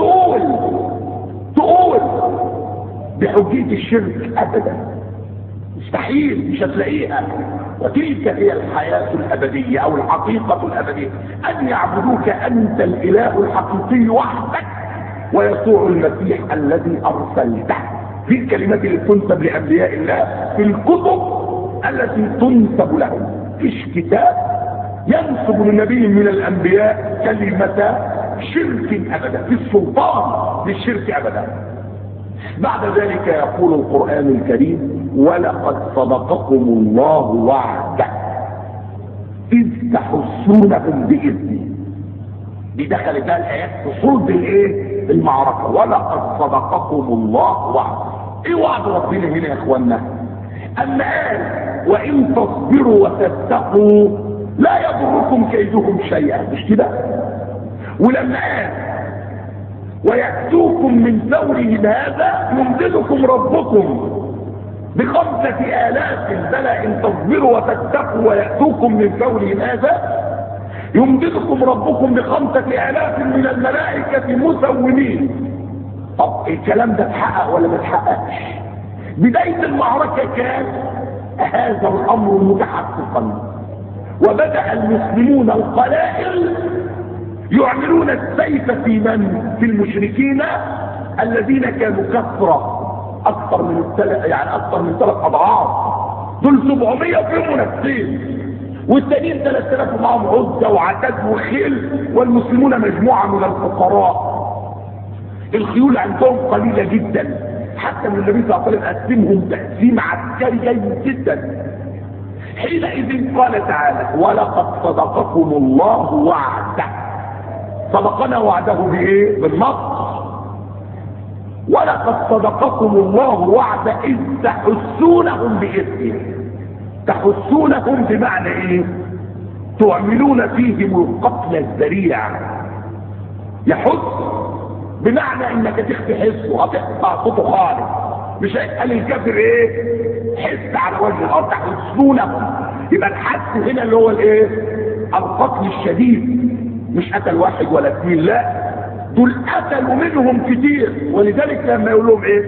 تقول بحجية الشرك؟ ابدا، مستحيل، مش هتلاقيها. وتلك هي الحياة الابدية او الحقيقة الابدية، ان يعبدوك انت الاله الحقيقي وحدك ويسوع المسيح الذي ارسلته. في الكلمات اللي تنسب لانبياء الله في الكتب التي تنسب لهم. فيش كتاب ينسب لنبي من الانبياء كلمة شرك ابدا، في السلطان للشرك ابدا. بعد ذلك يقول القرآن الكريم: ولقد صدقكم الله وعده إذ تحسونهم بإذنه. دي دخلت بقى الآيات في صلب الايه؟ المعركة. ولقد صدقكم الله وعده. ايه وعد ربنا هنا يا اخوانا؟ اما قال: وان تصبروا وتتقوا لا يضركم كيدهم شيئا، مش كده؟ ولما قال: ويأتوكم من فورهم هذا يمددكم ربكم ب5,000، بلى ان تصبروا وتتقوا ويأتوكم من فورهم هذا يمددكم ربكم ب5,000 من الملائكة مسومين. طب الكلام ده اتحقق ولا ما اتحققش؟ بداية المعركة كان هذا الامر متحققا، وبدأ المسلمون القلائل يعملون السيف في من؟ في المشركين الذين كانوا كثرة اكثر من اكثر من 3 اضعاف. دول 700 وفيهم منافسين، والتانيين 3000 معهم عزة وعتاد وخيل، والمسلمون مجموعة من الفقراء. الخيول عندهم قليلة جدا، حتى من النبي صلى الله عليه وسلم قسمهم تقسيم عسكري جيد جدا. حينئذ قال تعالى: ولقد صدقكم الله وعده. صدقنا وعده بايه؟ بالنصر. ولقد صدقكم الله وعده إذ تحسونهم بإذنه. تحسونهم بمعنى ايه؟ تعملون فيهم القتل الذريع. يحس بمعنى انك تخفي حسه، هتقطع صوته خالص، مش هيتقال الكافر ايه؟ حس على وجه الارض. تحسونهم، يبقى الحس هنا اللي هو الايه؟ القتل الشديد. مش قتل 1 ولا 2، لا، دول قتلوا منهم كتير. ولذلك لما يقول لهم ايه؟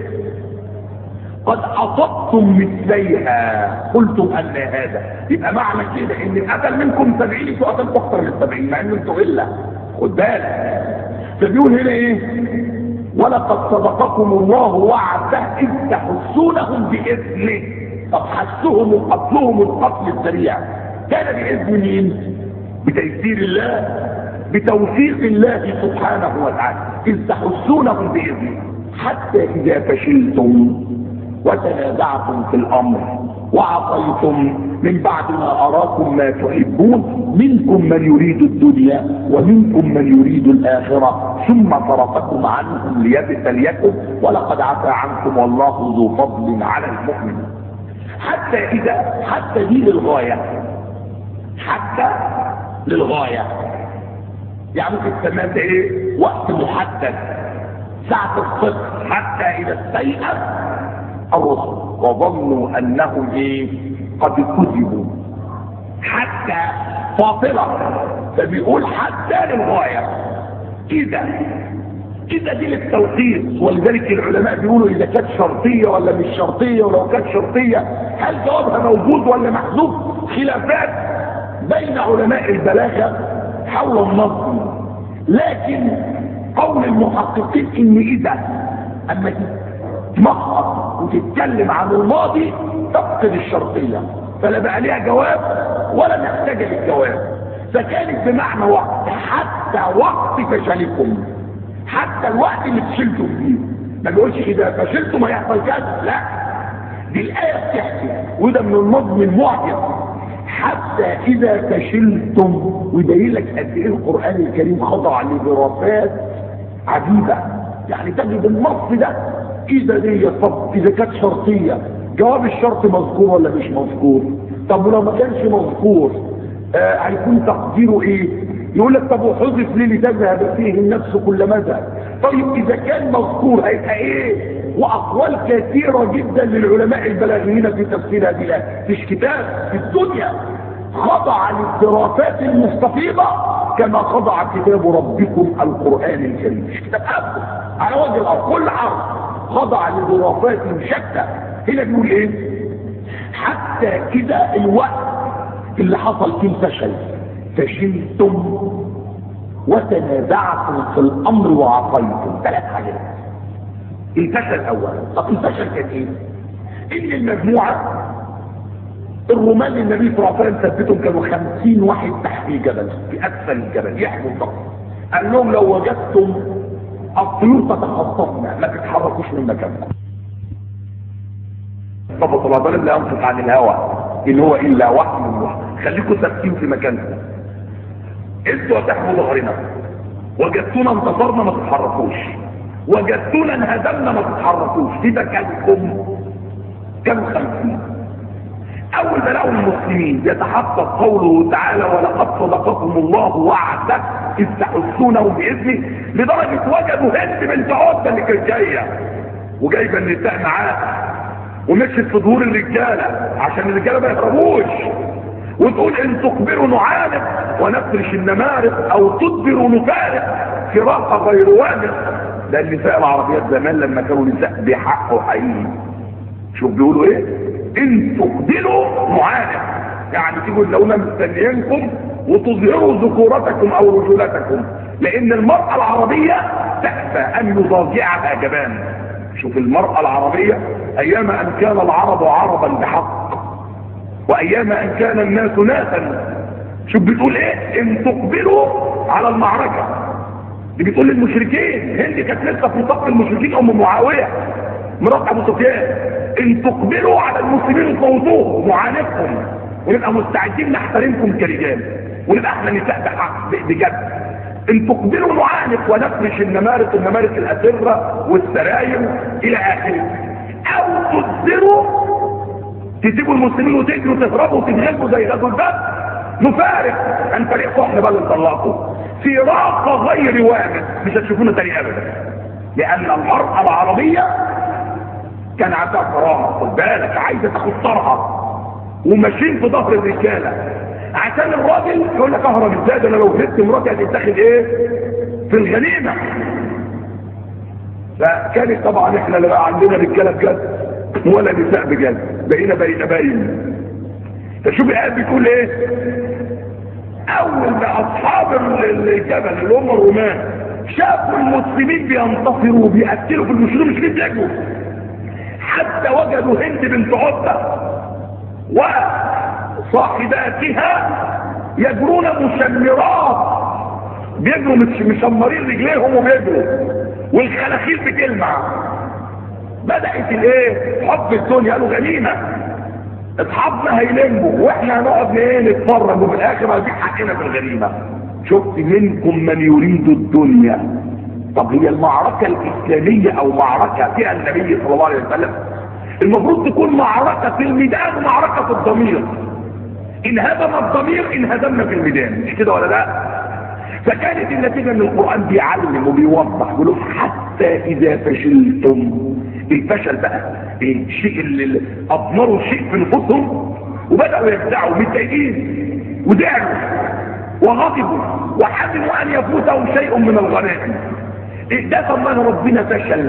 قد اصبتم مثليها قلتم ان هذا. يبقى معنى كده ان قتل منكم 70، انتوا قتلتوا اكتر من 70 مع ان انتوا الا. خد بالك. فبيقول هنا ايه؟ ولقد صدقكم الله وعده اذ تحسونهم باذنه. طب حسهم وقتلهم القتل السريع كان باذن مين؟ بتيسير الله، بتوفيق الله سبحانه وتعالى. اذ تحسونهم باذنه حتى اذا فشلتم وتنازعتم في الامر وعصيتم من بعد ما اراكم ما تحبون منكم من يريد الدنيا ومنكم من يريد الاخره ثم صرفكم عنهم ليبتليكم ولقد عفا عنكم والله ذو فضل على المؤمنين. حتى دي للغايه، حتى للغايه. يعني ممكن تسميها ايه؟ وقت محدد، ساعه الصدق. حتى اذا استيأس الرسل وظنوا انهم ايه؟ قد كذبوا. حتى فاصلة، فبيقول حتى للغاية. اذا دي للتوقيت. ولذلك العلماء بيقولوا اذا كانت شرطية ولا مش شرطية، ولو كانت شرطية هل جوابها موجود ولا محذوف؟ خلافات بين علماء البلاغة حول النظم. لكن قول المحققين ان اذا اما تمخط وتتكلم عن الماضي تفقد الشرطية، فلا بقى ليها جواب ولا محتاجة للجواب. فكانت بمعنى وقت، حتى وقت فشلكم، حتى الوقت اللي فشلتم فيه. ما بيقولش اذا فشلتم هيحصل كذا، لا، دي الآية بتحكي، وده من النظم المعجز. حتى اذا فشلتم، ويبين لك قد ايه القرآن الكريم خضع لدراسات عجيبة. يعني تجد النص ده اذا دي، طب اذا كانت شرطية جواب الشرط مذكور ولا مش مذكور؟ طب ولو ما كانش مذكور هيكون تقديره ايه؟ يقول لك طب وحذف ليه؟ لتذهب فيه النفس كل مذهب. طيب اذا كان مذكور هيبقى ايه؟ واقوال كثيرة جدا للعلماء البلاغيين في تفسير هذه الآية. مفيش كتاب في الدنيا خضع للدراسات المستفيضة كما خضع كتاب ربكم القرآن الكريم. مش كتاب ابدا على وجه الارض، كل عرض خضع لدراسات شتى. هنا بيقول ايه؟ حتى كده الوقت اللي حصل فيه الفشل، فشلتم وتنازعتم في الامر وعصيتم. 3 حاجات. الفشل اولا. طب الفشل كان ايه؟ ان المجموعه الرومان النبي صلى الله عليه وسلم ثبتهم كانوا 50 واحد تحت الجبل، في اسفل الجبل يحموا الضغط. قال لهم لو وجدتم الطيور تتخطفنا ما تتحركوش من مكانكم. طب صلى الله عليه وسلم لا ينطق عن الهوى ان هو الا وحي الله، خليكم ثابتين في مكانكم. انتوا هتحموا ظهرنا، وجدتونا انتصرنا ما تتحركوش، وجدتونا انهزمنا ما تتحركوش. في مكانكم. كانوا 50. اول ما لقوا المسلمين يتحقق قوله تعالى ولقد صدقكم الله وعده اذ تحسونهم باذنه، لدرجه وجدوا هند بنت عتبه اللي كانت جايه وجايبه النساء معاه ومشت في ظهور الرجاله عشان الرجاله ما يهربوش، وتقول ان تكبروا نعانق ونفرش النمارق او تدبروا نفارق فراق غير وامق. ده النساء العربيات زمان لما كانوا نساء بحق وحقيقي. شوف بيقولوا ايه؟ ان تقبلوا نعانق، يعني تيجوا لونا مستنيينكم وتظهروا ذكورتكم او رجولتكم، لان المرأة العربية تخفى ان يضاجعها جبان. شوف المرأة العربية ايام ان كان العرب عربا بحق وايام ان كان الناس ناسا. شوف بتقول ايه؟ ان تقبلوا على المعركة. دي بتقول للمشركين، هند كانت لسه في صف المشركين ام معاوية مرات ابو سفيان، ان تقبلوا على المسلمين وتفوتوهم نعانقهم ونبقى مستعدين نحترمكم كرجال ونبقى احنا نساء بحق بجد. ان تقبلوا نعانق ونفرش النمارق الاسره والسراير الى اخره، او تدبروا تسيبوا المسلمين وتجروا تهربوا وتتغلبوا زي غزو البدر، نفارق عن طريق صحن بل نطلقكم فراق غير وامن. مش هتشوفونا تاني ابدا، لان المرأة العربية كان عندها كرامة. خد بالك، عايزة تاخد طرها وماشيين في ظهر الرجالة عشان الراجل يقول لك اهرب ازاي، ده انا لو هدت مراتي هتتاخد ايه في الغنيمة. فكانت طبعا احنا اللي بقى عندنا رجالة بجد ولا نساء بجد، بقينا باين. فشوف الآيات بتقول ايه؟ اول ما اصحاب الجبل اللي هم الرومان شافوا المسلمين بينتصروا وبيقتلوا في المسلمين مش بيجوا، حتى وجدوا هند بنت عتبة وصاحباتها يجرون مشمرات، بيجروا مشمرين رجليهم وبيجروا والخلاخيل بتلمع. بدأت الايه؟ حب الدنيا، قالوا غنيمة، اصحابنا هيلموا واحنا هنقعد نتفرج وفي الاخر هنجيب حقنا في الغنيمة. شفت منكم من يريد الدنيا. طب هي المعركة الاسلامية او معركة فيها النبي صلى الله عليه وسلم المفروض تكون معركة في الميدان ومعركة في الضمير. ان هدم الضمير انهزمنا في الميدان، مش كده ولا لا؟ فكانت النتيجة ان القرآن بيعلم وبيوضح، بيقول حتى اذا فشلتم. الفشل بقى الشيء اللي اضمروا الشيء في نفوسهم وبدأوا يبدعوا متضايقين ودعوا وغضبوا وحزنوا ان يفوتهم شيء من الغنائم. ده طبعا ربنا فشل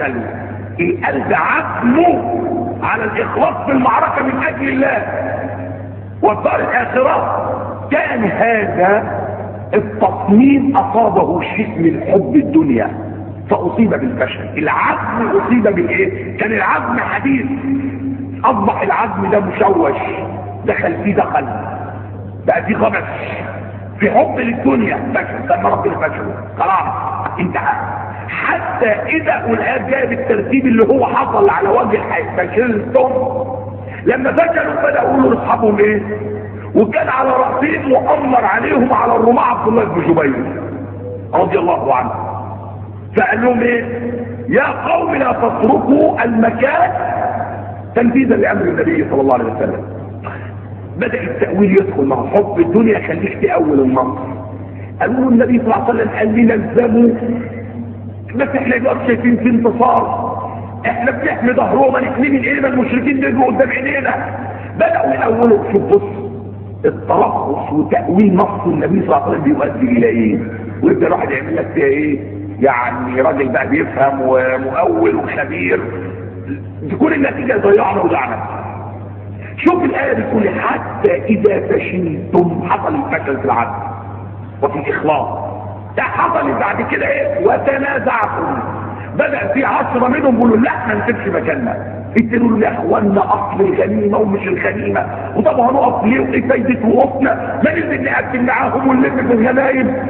القلب عزمه على الاخلاص في المعركة من اجل الله والدار الاخرة. كان هذا التصميم اصابه شيء من حب الدنيا فاصيب بالفشل. العزم اصيب بالايه؟ كان العزم حديث، اصبح العزم ده مشوش، دخل فيه بقى فيه غبش في حب للدنيا. فشل لما ربنا فشله خلاص انتهى. حتى اذا والآيات جايه بالترتيب اللي هو حصل على وجه الحياه. فشلتم لما فشلوا بدأوا يقولوا لاصحابهم ايه؟ وكان على رأسهم مؤمر عليهم على الرماة عبد الله بن جبير رضي الله عنه. فقال لهم ايه؟ يا قوم لا تتركوا المكان تنفيذا لامر النبي صلى الله عليه وسلم. بدأ التأويل يدخل مع حب الدنيا خليك تأول النصر. قالوا له النبي صلى الله عليه وسلم قال لنا الزموا، بس احنا دلوقتي شايفين في انتصار، احنا بنحمي ظهرهم نحمي ايه؟ ما المشركين بيجوا قدام عينينا. بدأوا يأولوا. شوف بص الترخص وتأويل نص النبي صلى الله عليه وسلم بيؤدي الى ايه؟ ويبدأ الواحد يعمل لك فيها ايه؟ يعني راجل بقى بيفهم ومؤول وخبير، تكون النتيجة ضيعنا ودعنا. شوف الآية بتقول حتى إذا فشلتم، حصل الفشل في العدل وفي الإخلاص. ده حصل بعد كده ايه؟ وتنازعتم. بدأ في 10 منهم يقولوا لا ما نسيبش مكاننا. يقولوا يا اخوانا اصل الغنيمه ومش الغنيمه، وطب هنقف ليه وايه فايده وقفنا؟ ما ننزل نقتل معاهم ونلم في الغنايم.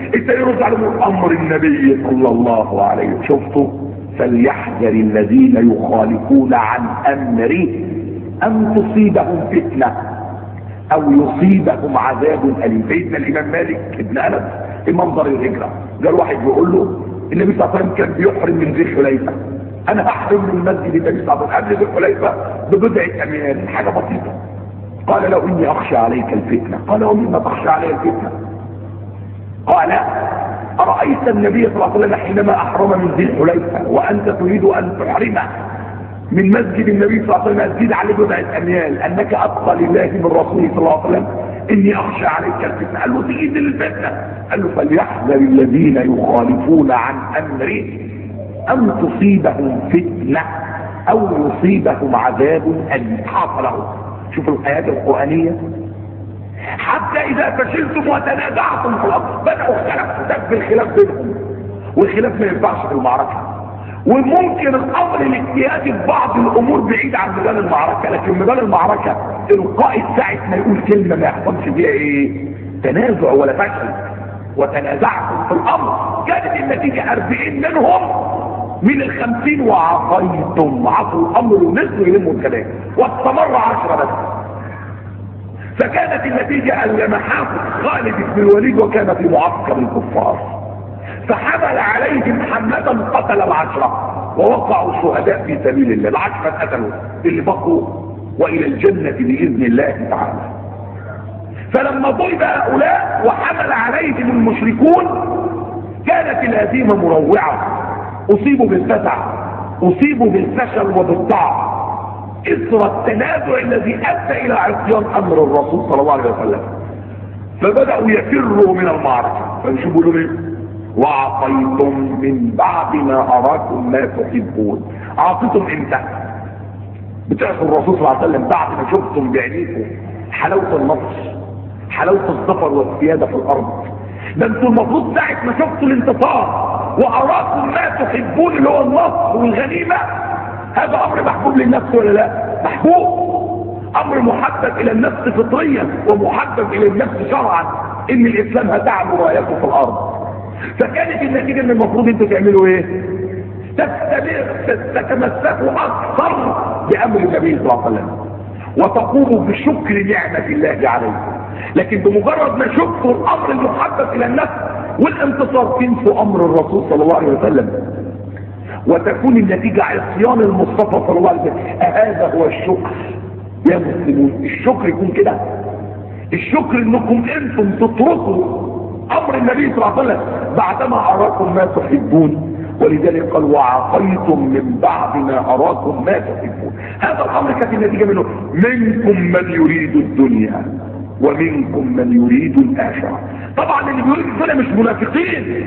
التاني يرد عليهم امر النبي صلى الله عليه وسلم. شفتوا؟ فليحذر الذين يخالفون عن امره ان تصيبهم فتنه او يصيبهم عذاب اليم. سيدنا الامام مالك ابن انس امام دار الهجره جاء واحد بيقول له النبي صلى الله عليه وسلم كان بيحرم من ذي الحليفه، انا هحرم من مسجد النبي صلى الله عليه وسلم قبل ذي الحليفه ببضعه اميال، حاجه بسيطه. قال له اني اخشى عليك الفتنه. قال ومما تخشى علي الفتنه؟ قال ارايت النبي صلى الله عليه وسلم حينما احرم من ذي الحليفه وانت تريد ان تحرمه من مسجد النبي صلى الله عليه وسلم تزيد عليه بضعه اميال، انك اتقى لله من رسوله صلى الله عليه وسلم، اني اخشى عليك الفتنه. قال له تجيد الفتنه. قال له فليحذر الذين يخالفون عن امره ان تصيبهم فتنه او يصيبهم عذاب اليم. حاصله. شوفوا الايات القرانيه، حتى اذا فشلتم وتنازعتم في الامر، بداوا اختلفوا في الخلاف بينهم، والخلاف ما ينفعش في المعركه، وممكن الامر الاجتهادي في بعض الامور بعيد عن ميدان المعركه، لكن ميدان المعركه القائد ساعه ما يقول كلمه ما يحصلش فيها ايه؟ تنازع ولا فشل. وتنازعتم في الامر، كانت النتيجه 40 منهم من 50 وعصيتم، عصوا الامر ونزلوا يلموا الكلام، واستمر 10 بس. فكانت النتيجه ان لم حافظ خالد بن الوليد وكان في معسكر الكفار، فحمل عليهم حملة قتل العشرة ووقعوا شهداء في سبيل الله. العشرة قتلوا اللي بقوا والى الجنة باذن الله تعالى. فلما ضرب هؤلاء وحمل عليهم المشركون كانت الهزيمة مروعة، اصيبوا بالفزع، اصيبوا بالفشل وبالضعف اثر التنازع الذي ادى الى عصيان امر الرسول صلى الله عليه وسلم، فبدأوا يفروا من المعركة. فنشوفوا له وعصيتم من بعد ما اراكم ما تحبون. عصيتم امتى؟ بتعصوا الرسول صلى الله عليه وسلم بعد ما شفتم بعينيكم حلاوه النصر، حلاوه الظفر والسياده في الارض. ده انتوا المفروض ساعه ما شفتوا الانتصار واراكم ما تحبون اللي هو النصر والغنيمه، هذا امر محبوب للنفس ولا لا؟ محبوب، امر محبب الى النفس فطريا ومحبب الى النفس شرعا، ان الاسلام هتعلو رايته في الارض. فكانت النتيجه ان المفروض انتوا تعملوا ايه؟ تتمسكوا اكثر بامر النبي صلى الله عليه وسلم وتقوموا بشكر نعمه الله عليكم. لكن بمجرد ما شفتوا الامر المحبب الى النفس والانتصار تنسوا امر الرسول صلى الله عليه وسلم، وتكون النتيجه عصيان المصطفى صلى الله عليه وسلم. هذا هو الشكر يا مسلمون. الشكر يكون كده، الشكر انكم انتم تتركوا امر النبي صلى الله عليه وسلم بعدما اراكم ما تحبون. ولذلك قال وعصيتم من بعد ما اراكم ما تحبون. هذا الامر كانت النتيجه منه منكم من يريد الدنيا ومنكم من يريد الاخره. طبعا اللي بيريد الدنيا مش منافقين،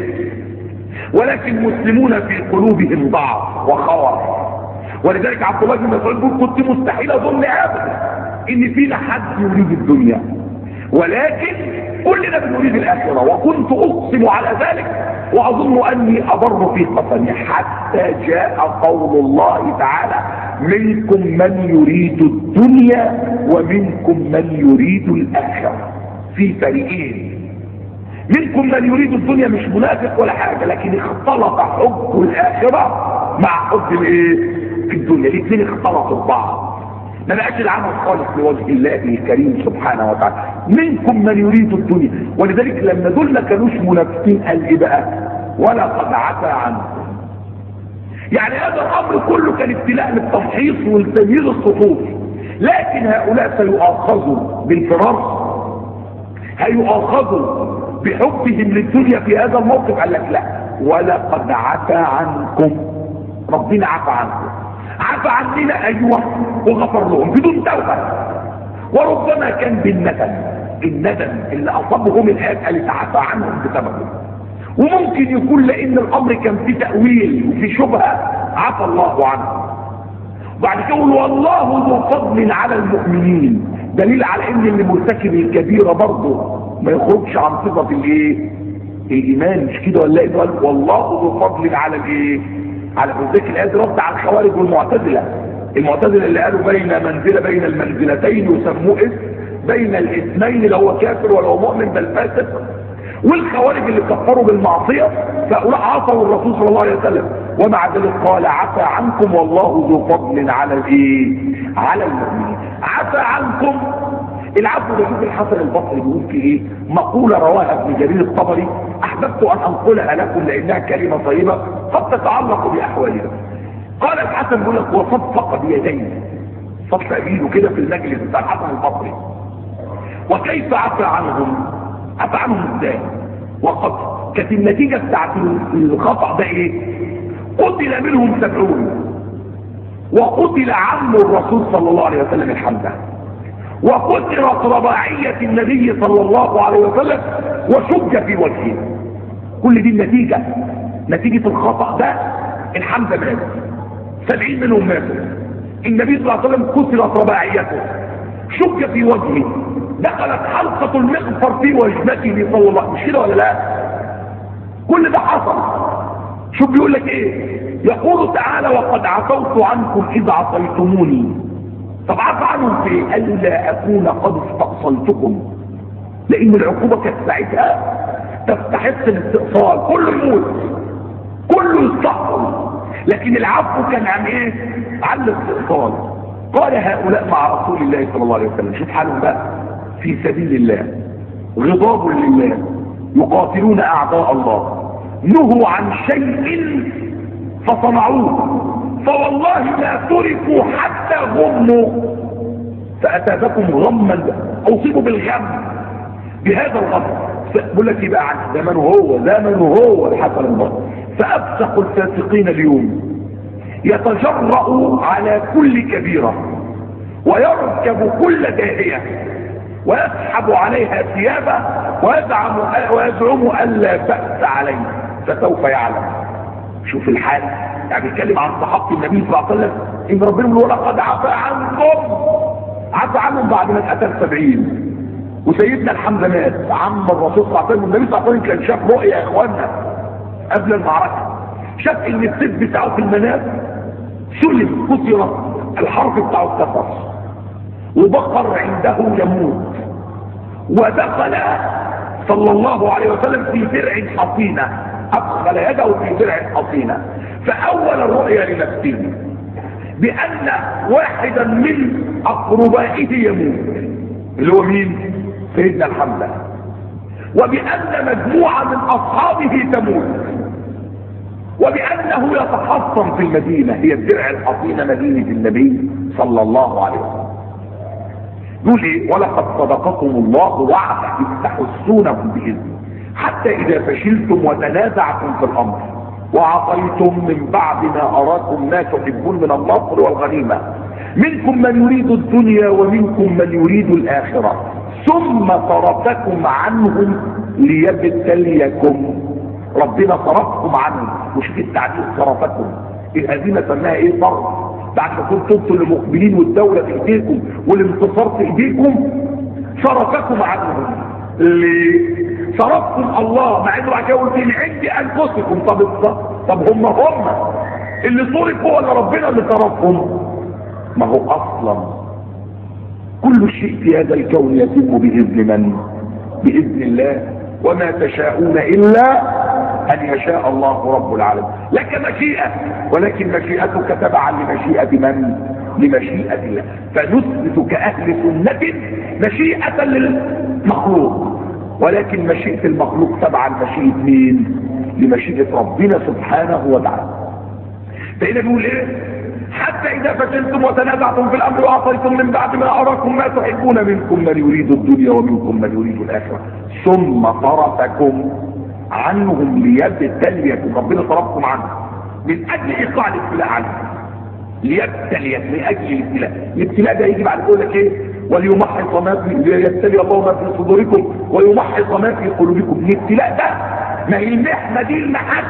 ولكن مسلمون في قلوبهم ضعف وخور. ولذلك عبد الله بن مسعود يقول كنت مستحيل اظن ابدا ان فينا حد يريد الدنيا، ولكن كلنا بنريد الاخره، وكنت اقسم على ذلك واظن اني اضر في قسمي حتى جاء قول الله تعالى منكم من يريد الدنيا ومنكم من يريد الاخره. في فريقين، منكم من يريد الدنيا مش منافق ولا حاجه، لكن اختلط حب الاخره مع حب الايه؟ الدنيا. الاثنين اختلطوا ببعض، ما بقاش العمل خالص لوجه الله الكريم سبحانه وتعالى. منكم من يريد الدنيا. ولذلك لما دول ما كانوش منافقين قال ايه بقى؟ ولقد عفا عنكم. يعني هذا الامر كله كان ابتلاء للتمحيص والتمييز الصفوف، لكن هؤلاء سيؤاخذوا بالفرار، هيؤاخذوا بحبهم للدنيا في هذا الموقف. قال لك لا، ولقد عفا عنكم، ربنا عفا عنكم، عفى عننا ايوه وغفر لهم بدون توبه. وربما كان بالندم، الندم اللي اصابهم الايات قالت عفى عنهم بسببه، وممكن يكون لان الامر كان فيه تاويل وفي شبهه عفى الله عنه. وبعد كده يقول والله ذو فضل على المؤمنين، دليل على ان اللي مرتكب الكبيره برضه ما يخرجش عن صفه الايه؟ الايمان. مش كده ولا ايه؟ والله ذو فضل على الايه؟ على ذلك الآيات رد على الخوارج والمعتزلة. المعتزلة اللي قالوا بين المنزلتين، وسموه اسم بين الاثنين، لا هو كافر ولا هو مؤمن بل فاسق. والخوارج اللي كفروا بالمعصية فهؤلاء عصوا الرسول صلى الله عليه وسلم، ومع ذلك قال عفى عنكم والله ذو فضل على الايه؟ على المؤمنين. عفى عنكم، العفو ده شوف الحسن البصري بيقول في ايه؟ مقولة رواها ابن جرير الطبري احببت ان انقلها لكم لانها كلمة طيبة قد تتعلق باحوالنا. قال الحسن بيقول لك وصفق بيديه، صفق بايده كده في المجلس بتاع الحسن البصري. وكيف عفى عنهم؟ عفى عنهم ازاي؟ وقد كانت النتيجة بتاعت الخطأ ده ايه؟ قتل منهم 70، وقتل عم الرسول صلى الله عليه وسلم الحمزة، وقتلت رباعية النبي صلى الله عليه وسلم وشج في وجهه. كل دي النتيجة، نتيجة الخطأ ده. الحمزة مات، 70 منهم ماتوا، النبي صلى الله عليه وسلم قتلت رباعيته، شج في وجهه، دخلت حلقة المغفر في وجنته صلى الله عليه وسلم. مش كده ولا لا؟ كل ده حصل. شوف بيقول لك ايه؟ يقول تعالى وقد عفوت عنكم اذ عصيتموني. طب عفى عنهم في الا اكون قد استأصلتكم، لان العقوبة كانت ساعتها تستحق الاستئصال، كله يموت كله يستأصل، لكن العفو كان عن ايه؟ عن الاستئصال. قال هؤلاء مع رسول الله صلى الله عليه وسلم، شوف حالهم بقى، في سبيل الله، غضاب لله، يقاتلون اعداء الله، نهوا عن شيء فصنعوه، فوالله ما تركوا حتى غموا، فأتاكم غما، أصيبوا بالغم بهذا الغم. بقول لك يبقى عن زمنه هو الحسن البصري. فأفسق الفاسقين اليوم يتجرأ على كل كبيرة ويركب كل داهية ويسحب عليها ثيابه ويزعم ألا بأس عليه، فسوف يعلم. شوف الحال، يعني بيتكلم عن صحابة النبي صلى الله عليه وسلم ان ربنا يقول ولقد عفى عنكم، عفى عنهم بعد ما اتقتل 70. وسيدنا الحمزة مات، عم الرسول صلى الله عليه وسلم. النبي صلى الله عليه وسلم كان شاف رؤيا يا اخوانا قبل المعركة، شاف ان السيف بتاعه في المنام سلم، كسر الحرف بتاعه اتكسر، وبقر عنده يموت، ودخل صلى الله عليه وسلم في درع حصينة، ادخل يده في درع حصينة. فاول الرؤيا لنفسه بان واحدا من اقربائه يموت، اللي هو مين؟ سيدنا الحمزة، وبان مجموعة من اصحابه تموت، وبانه يتحصن في المدينة، هي الدرع الحصينة مدينة النبي صلى الله عليه وسلم. يقول ايه؟ ولقد صدقكم الله وعده اذ تحسونكم باذنه حتى اذا فشلتم وتنازعتم في الامر وعصيتم من بعد ما اراكم ما تحبون من النصر والغنيمه، منكم من يريد الدنيا ومنكم من يريد الاخره، ثم صرفكم عنهم ليبتليكم. ربنا صرفكم عنهم، وشوف التعبير صرفكم، الهزيمه سماها ايه؟ صرف. بعد ما كنتم انتم المقبلين والدولة في ايديكم والانتصار في ايديكم، صرفكم عنهم. ليه؟ صرفكم الله، مع انه بعد قلت من عند انفسكم. طب هم اللي صرفوا ولا ربنا اللي صرفهم؟ ما هو اصلا كل شيء في هذا الكون يتم باذن من؟ باذن الله، وما تشاءون الا ان يشاء الله رب العالمين. لك مشيئة، ولكن مشيئتك تبعا لمشيئة من؟ لمشيئة الله. فنثبت كأهل سنة مشيئة للمخلوق، ولكن مشيئة المخلوق تبعا لمشيئة مين؟ لمشيئة ربنا سبحانه وتعالى. فهنا بيقول ايه؟ حتى اذا فشلتم وتنازعتم في الامر وعصيتم من بعد ما اراكم ما تحبون، منكم من يريد الدنيا ومنكم من يريد الاخره، ثم صرفكم عنهم ليبتليكم. ربنا صرفكم عنهم من اجل ايقاع الابتلاء عنهم، ليبتليكم من اجل الابتلاء. الابتلاء ده يجي بعد يقول لك ايه؟ وليمحص ما في، ليبتلي الله ما في صدوركم ويمحص ما في قلوبكم. الابتلاء ده ما هي المحنه دي المحك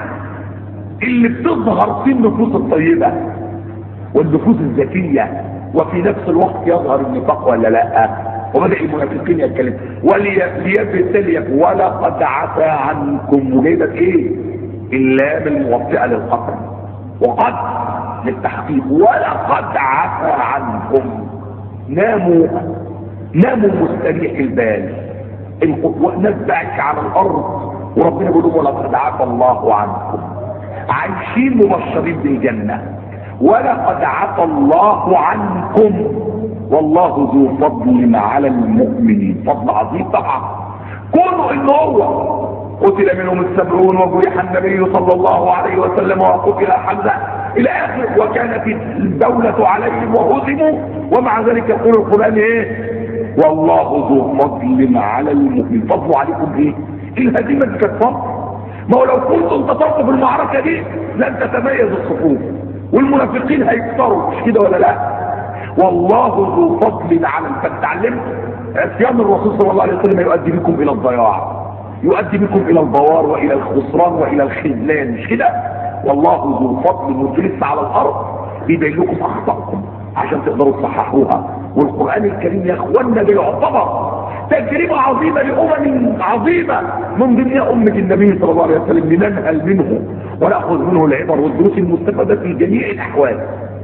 اللي بتظهر في النفوس الطيبه والنفوس الذكيه، وفي نفس الوقت يظهر النفاق ولا لا؟ وبدأ المنافقين يتكلم وليبتليكم ولقد عفى عنكم. وجايبك ايه؟ اللام الموطئه للقسم، وقد للتحقيق، ولقد عفى عنكم. ناموا مستريح البال، ناس بعيش على الارض وربنا بيقول لهم ولقد عفى الله عنكم، عايشين مبشرين بالجنه. ولقد عفى الله عنكم والله ذو فضل على المؤمنين، فضل عظيم طبعا. كونوا ان هو قتل منهم السبعون وجرح النبي صلى الله عليه وسلم وقتل حمزه الى اخر، وكانت الدوله عليهم وهزموا، ومع ذلك يقول القران ايه؟ والله ذو فضل على المؤمنين. فضلوا عليكم ايه؟ الهزيمه دي كانت فضل. ما هو لو كنتم انتصرتوا في المعركه دي لن تتميز الصفوف والمنافقين هيكسروا، مش كده ولا لا؟ والله ذو فضل على فتعلمت عصيان الرسول صلى الله عليه وسلم يؤدي بكم الى الضياع، يؤدي بكم الى البوار والى الخسران والى الخذلان، مش كده؟ والله ذو فضل، وانتوا لسه على الارض بيبين لكم اخطائكم عشان تقدروا تصححوها. والقران الكريم يا اخوانا بيعتبر تجربه عظيمه لامم عظيمه، من ضمنها امه النبي صلى الله عليه وسلم، لننهل منه وناخذ منه العبر والدروس المستفاده في جميع الاحوال.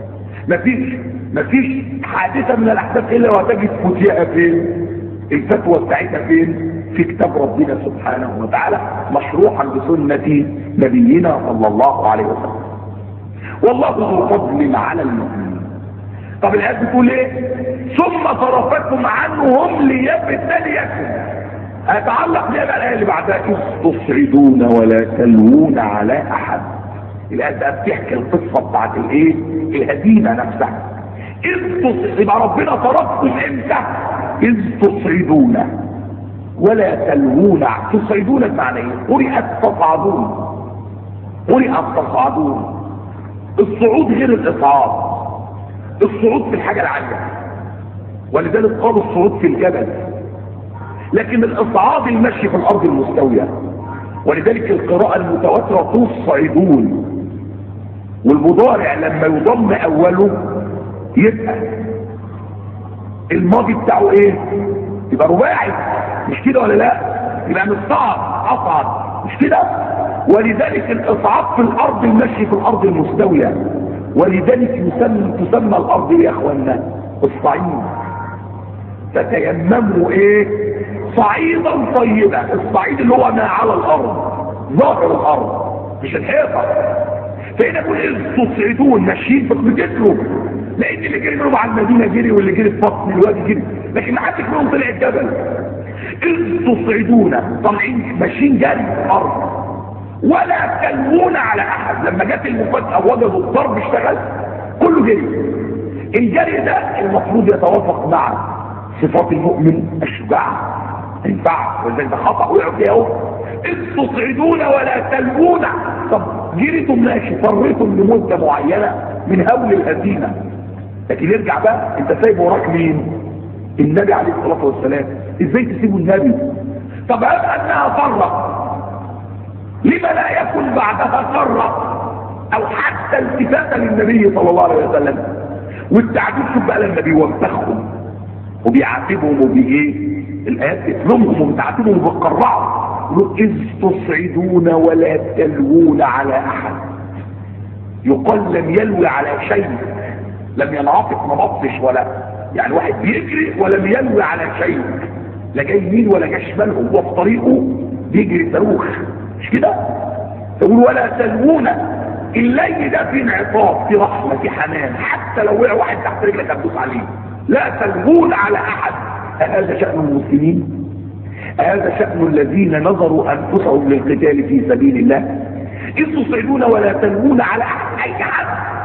مفيش حادثه من الاحداث الا وتجد فتيها فين؟ الفتوى بتاعتها فين؟ في كتاب ربنا سبحانه وتعالى، مشروحا بسنه نبينا صلى الله عليه وسلم. والله ذو فضل على المؤمنين. طب الآيات بتقول ايه؟ ثم صرفكم عنهم ليبتليكم. هيتعلق بيها بقى الآية اللي بعدها، إذ تصعدون ولا تلوون على أحد. الآية بقى بتحكي القصة بتاعت الايه؟ الهزيمة نفسها. يبقى ربنا صرفكم امتى؟ إذ تصعدون ولا تلوون. تصعدون بمعنى ايه؟ قرئت تصعدون، قرئت تصعدون. الصعود غير الإصعاد. الصعود في الحاجة العالية، ولذلك قالوا الصعود في الجبل، لكن الإصعاد المشي في الأرض المستوية. ولذلك القراءة المتواترة تصعدون، والمضارع لما يضم أوله يبقى الماضي بتاعه ايه؟ يبقى رباعي، مش كده ولا لا؟ يبقى مصعد، أصعد، مش كده؟ ولذلك الإصعاد في الأرض المشي في الأرض المستوية. ولذلك تسمى الارض يا اخوانا الصعيد. فتيمموا ايه؟ صعيدا طيبا. الصعيد اللي هو ما على الارض، ظاهر الارض مش الحيطه. فهنا يقول اذ تصعدون، ماشيين بتجروا، لان اللي جري منهم على المدينه جري، واللي جري في بطن الوادي جري، لكن ما حدش منهم طلع الجبل. اذ تصعدون، طالعين ماشيين جري في الارض، ولا تلوون على احد. لما جت المفاجأة وجدوا الضرب اشتغل، كله جري. الجري ده المفروض يتوافق مع صفات المؤمن الشجاع، ما ينفعش، ولذلك ده خطأ وقعوا فيها اهو. اذ تصعدون ولا تلوون. طب جريتم ماشي، فريتم لمدة معينة من هول الهزيمة، لكن يرجع بقى، انت سايب وراك مين؟ النبي عليه الصلاة والسلام. ازاي تسيبوا النبي؟ طب هل انها فرق؟ لما لا يكون بعدها قرة او حتى التفاتا للنبي صلى الله عليه وسلم؟ والتعجيب شوف بقى لما بيوبخهم وبيعاتبهم وبايه؟ الايات تتلمهم وبتعاتبهم وبتقرعهم. اذ تصعدون ولا تلوون على احد. يقال لم يلوي على شيء، لم ينعطف، ما بطش ولا يعني واحد بيجري ولم يلوي على شيء، لا جاي يمين ولا جاي شمال، هو في طريقه بيجري صاروخ، مش كده؟ تقول ولا تلوون. الليل ده في انعطاف، في رحمه، في حنان، حتى لو وقع واحد تحت رجلك هتدوس عليه. لا تلوون على احد. هذا شأن المسلمين؟ هذا شأن الذين نظروا انفسهم للقتال في سبيل الله؟ إذ تصعدون ولا تلوون على احد. اي حد،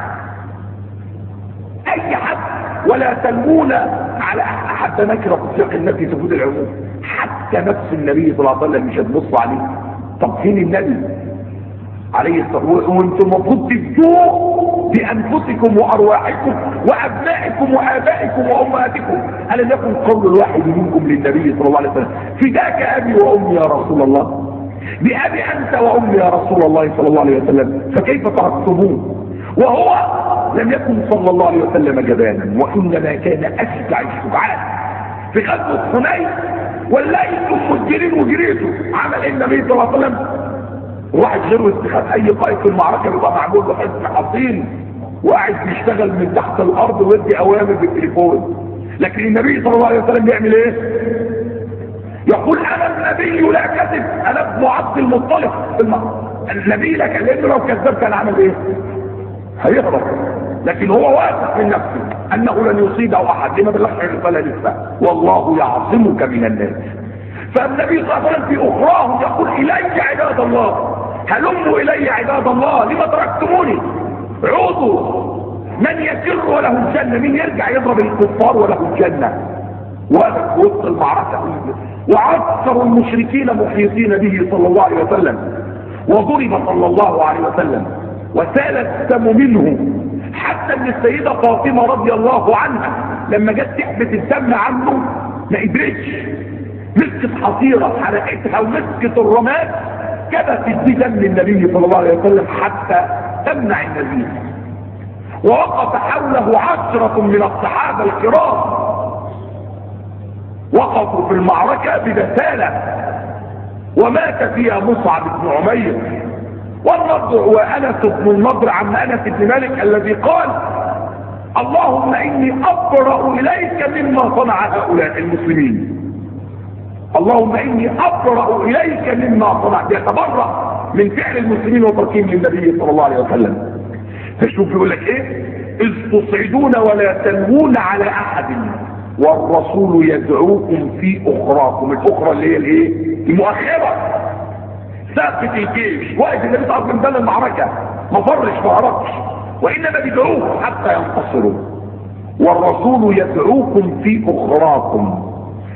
اي حد. ولا تلوون على احد نكره في سياق النفي تفيد العموم. حتى نفس النبي صلى الله عليه وسلم مش هتبص عليه. طب فين النبي عليه الصلاه والسلام؟ وانتم المفروض تبدوا بانفسكم وارواحكم وابنائكم وابائكم وامهاتكم. الم يكن قول الواحد منكم للنبي صلى الله عليه وسلم فداك ابي وامي يا رسول الله؟ بابي انت وامي يا رسول الله صلى الله عليه وسلم، فكيف تركتموه وهو لم يكن صلى الله عليه وسلم جبانا، وانما كان اشجع الشجعان. في غزوه حنين ولايتم مجرين وجريتوا، عمل النبي صلى الله عليه وسلم واحد غير استخدام اي قائد في المعركه بيبقى معمول له حزب حصين وقاعد بيشتغل من تحت الارض ويدي اوامر بالتليفون، لكن النبي صلى الله عليه وسلم يعمل ايه؟ يقول انا النبي لا كذب، انا ابن عبد المطلب. النبي لك، لانه لو كذب كان عمل ايه؟ هيهرب. لكن هو واثق من نفسه انه لن يصيبه احد، لما بلغش الرساله لسه، والله يعصمك من الناس. فالنبي صلى الله عليه وسلم في اخراهم يقول الي عباد الله، هلموا الي عباد الله، لما تركتموني؟ عودوا، من يسر وله الجنه، من يرجع يضرب الكفار وله الجنه. وسط المعركه وعسكر المشركين محيطين به صلى الله عليه وسلم، وضرب صلى الله عليه وسلم وسال الدم منه، حتى ان السيده فاطمه رضي الله عنها لما جت تحبس الدم عنه ما قدرتش، مسكت حصيره حرقتها ومسكت الرماد كبست بدم النبي صلى الله عليه وسلم حتى تمنع النزيف. ووقف حوله 10 من الصحابه الكرام، وقفوا في المعركه ببساله، ومات فيها مصعب بن عمير والنضر وانس بن النضر عم انس بن مالك الذي قال اللهم اني ابرأ اليك مما صنع هؤلاء المسلمين، اللهم اني ابرأ اليك مما صنع، يتبرأ من فعل المسلمين وتركهم للنبي صلى الله عليه وسلم. فشوف يقول لك ايه؟ اذ تصعدون ولا تلوون على احد والرسول يدعوكم في اخراكم. الاخرى اللي هي الايه؟ المؤخره، ساقط الجيش، واقف النبي صلى الله عليه وسلم بدل المعركه، ما فرش ما هربش، وانما بيدعوه حتى ينتصروا. والرسول يدعوكم في اخراكم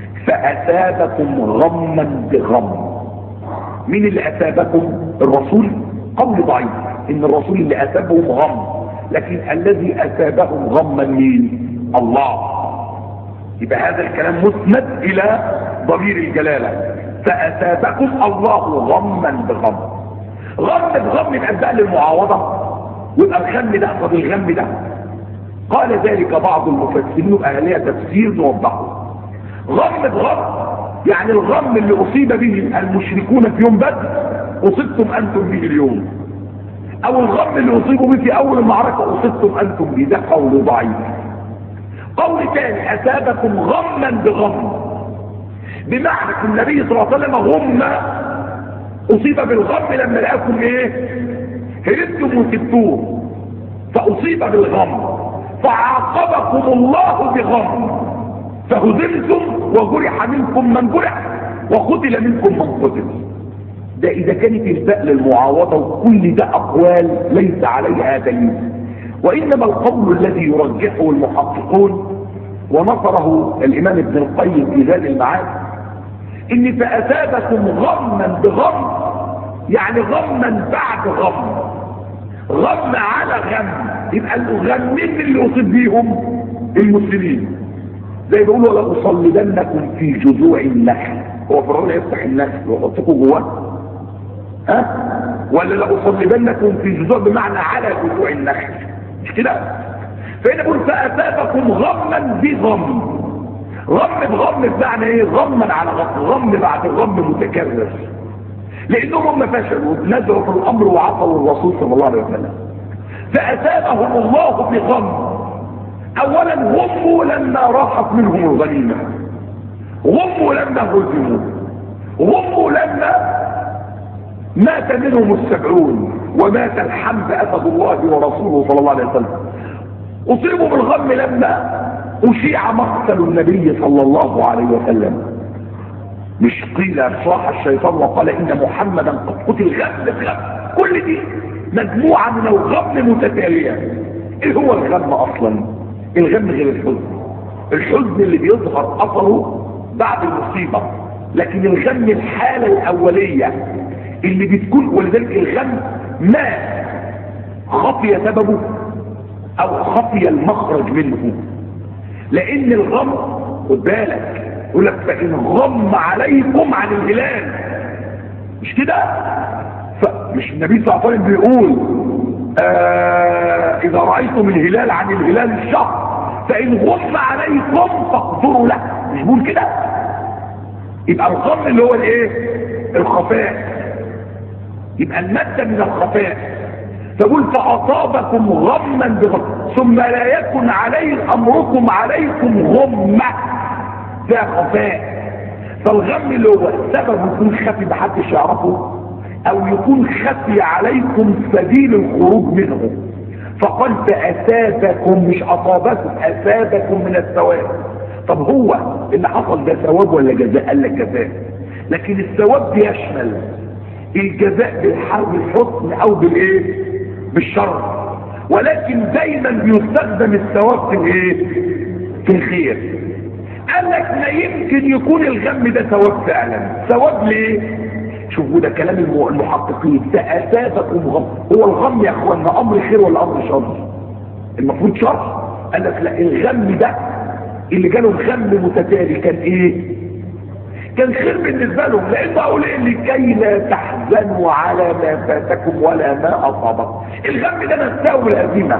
فاثابكم غما بغم. مين اللي اثابكم؟ الرسول. قول ضعيف ان الرسول اللي اثابهم غم، لكن الذي اثابهم غما مين؟ الله. يبقى هذا الكلام مسند الى ضمير الجلاله، فاثابكم الله غما بغم. غم بغم من اسباب المعاوضه، ويبقى الغم ده قصد الغم ده. قال ذلك بعض المفسرين واهليه تفسير نوضحه. غم بغم يعني الغم اللي اصيب به المشركون في يوم بدر اصبتم انتم به اليوم، او الغم اللي اصيبوا به في اول المعركه اصبتم انتم به. ده قول ضعيف. قول ثاني اثابكم غما بغم، بمعنى النبي صلى الله عليه وسلم غم، اصيب بالغم لما لقاكم ايه؟ هربتم وسبتوه فاصيب بالغم، فعاقبكم الله بغم فهزمتم وجرح منكم من جرح وقتل منكم من قتل. ده اذا كانت الباء للمعاوضه، وكل ده اقوال ليس عليها دليل، وانما القول الذي يرجحه المحققون ونصره الامام ابن القيم في زاد المعاد ان فاثابكم غما بغم يعني غما بعد غم، غم على غم. يبقى الغمين اللي اصيب بيهم المسلمين، زي بيقولوا لأصلبنكم في جذوع النخل. هو فرعون يفتح النخل ويحطكم جواه؟ ولا لأصلبنكم في جذوع بمعنى على جذوع النخل، مش كده؟ فهنا بقول فأثابكم غما بغم. غم بغم بمعنى ايه؟ غما على غم، غم بعد غم متكرر، لانهم فشلوا نزلوا في الامر وعصوا الرسول صلى الله عليه وسلم. فأثابهم الله بغم. اولا غموا لما راحت منهم الغنيمه، غموا لما هزموا، غموا لما مات منهم 70 ومات الحمد اسد الله ورسوله صلى الله عليه وسلم. اصيبوا بالغم لما اشيع مقتل النبي صلى الله عليه وسلم، مش قيل صاح الشيطان وقال ان محمدا قد قتل غم بغم. كل دي مجموعه من الغم متتاليه. ايه هو الغم اصلا؟ الغم غير الحزن. الحزن اللي بيظهر اثره بعد المصيبه، لكن الغم الحاله الاوليه اللي بتكون، ولذلك الغم ما خفي سببه او خفي المخرج منه. لان الغم خد بالك يقول لك فان غم عليكم عن الهلال، مش كده؟ فمش النبي صلى الله عليه وسلم بيقول اذا رايتم الهلال عن الهلال الشهر فان غم عليكم فاقدروا له، مش بيقول كده؟ يبقى الغم اللي هو الايه؟ الخفاء. يبقى الماده من الخفاء. فقول فاصابكم غما بغم ثم لا يكن عليه امركم عليكم غمه، ده خفاء. فالغم اللي هو سبب يكون خفي محدش يعرفه، او يكون خفي عليكم سبيل الخروج منه. فقال فأثابكم، مش أصابكم، أثابكم من الثواب. طب هو اللي حصل ده ثواب ولا جزاء؟ قال لك جزاء، لكن الثواب بيشمل الجزاء بالحسن او بالايه؟ بالشر. ولكن دايما بيستخدم الثواب في الايه؟ في الخير. قال لك لا يمكن يكون الغم ده ثواب فعلا. ثواب ليه؟ شوفوا ده كلام المحققين. فأثابكم غم، هو الغم يا اخوانا امر خير ولا امر شر؟ المفروض شر. قال لك لا، الغم ده اللي جاله الغم متتالي كان ايه؟ كان خير بالنسبه لهم، لانه اقول ايه؟ لكي لا تحزنوا على ما فاتكم ولا ما اصابكم. الغم ده نساه الهزيمه.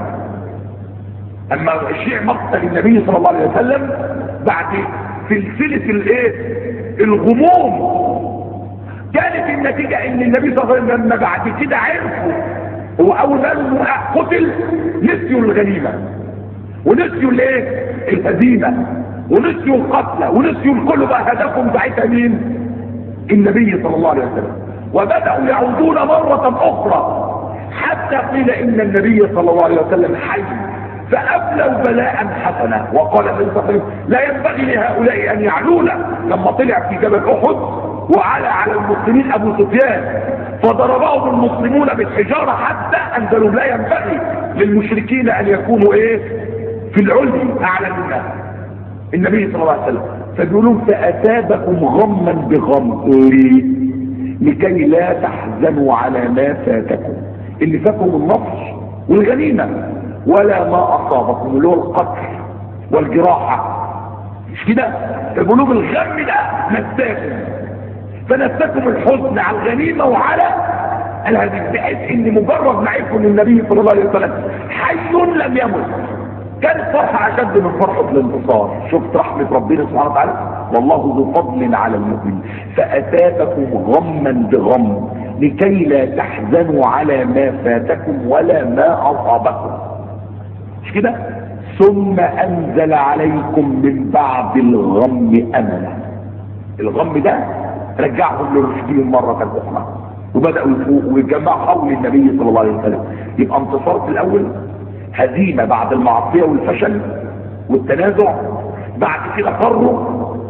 اما شيع مقتل النبي صلى الله عليه وسلم بعد سلسله الايه؟ الغموم، كانت النتيجه ان النبي صلى الله عليه وسلم لما بعد كده عرفوا هو اول ما قتل نسيوا الغنيمه ونسيوا الايه؟ الهزيمه، ونسيوا القتلى، ونسيوا الكل. بقى هدفهم ساعتها مين؟ النبي صلى الله عليه وسلم. وبداوا يعودون مره اخرى حتى قيل ان النبي صلى الله عليه وسلم حي، فابلوا بلاء حسنا. وقال النبي صلى الله عليه وسلم لا ينبغي لهؤلاء ان يعلونا. لما طلع في جبل احد وعلى على المسلمين ابو سفيان فضربهم المسلمون بالحجاره حتى انزلوا لا ينبغي للمشركين ان يكونوا ايه؟ في العلي اعلى منا النبي صلى الله عليه وسلم. فبيقولون فأثابكم غما بغم. ليه؟ لكي لا تحزنوا على ما فاتكم، اللي فاتكم النصر والغنيمة، ولا ما أصابكم اللي هو القتل والجراحة. مش كده؟ فبيقولوا الغم ده نساكم، فنساكم الحزن على الغنيمة وعلى الهزيمة، بحيث ان مجرد ما عرفوا ان النبي صلى الله عليه وسلم حي لم يمت كانت فرحة أشد من فرحة الانتصار. شفت رحمة ربنا سبحانه وتعالى؟ والله ذو فضل على المؤمنين. فأتاكم غما بغم لكي لا تحزنوا على ما فاتكم ولا ما أصابكم. مش كده؟ ثم أنزل عليكم من بعد الغم أمنا. الغم ده رجعهم لرشدهم مرة أخرى، وبدأوا يفوقوا ويتجمعوا حول النبي صلى الله عليه وسلم. يبقى انتصار في الأول، هزيمة بعد المعصية والفشل والتنازع، بعد كده فروا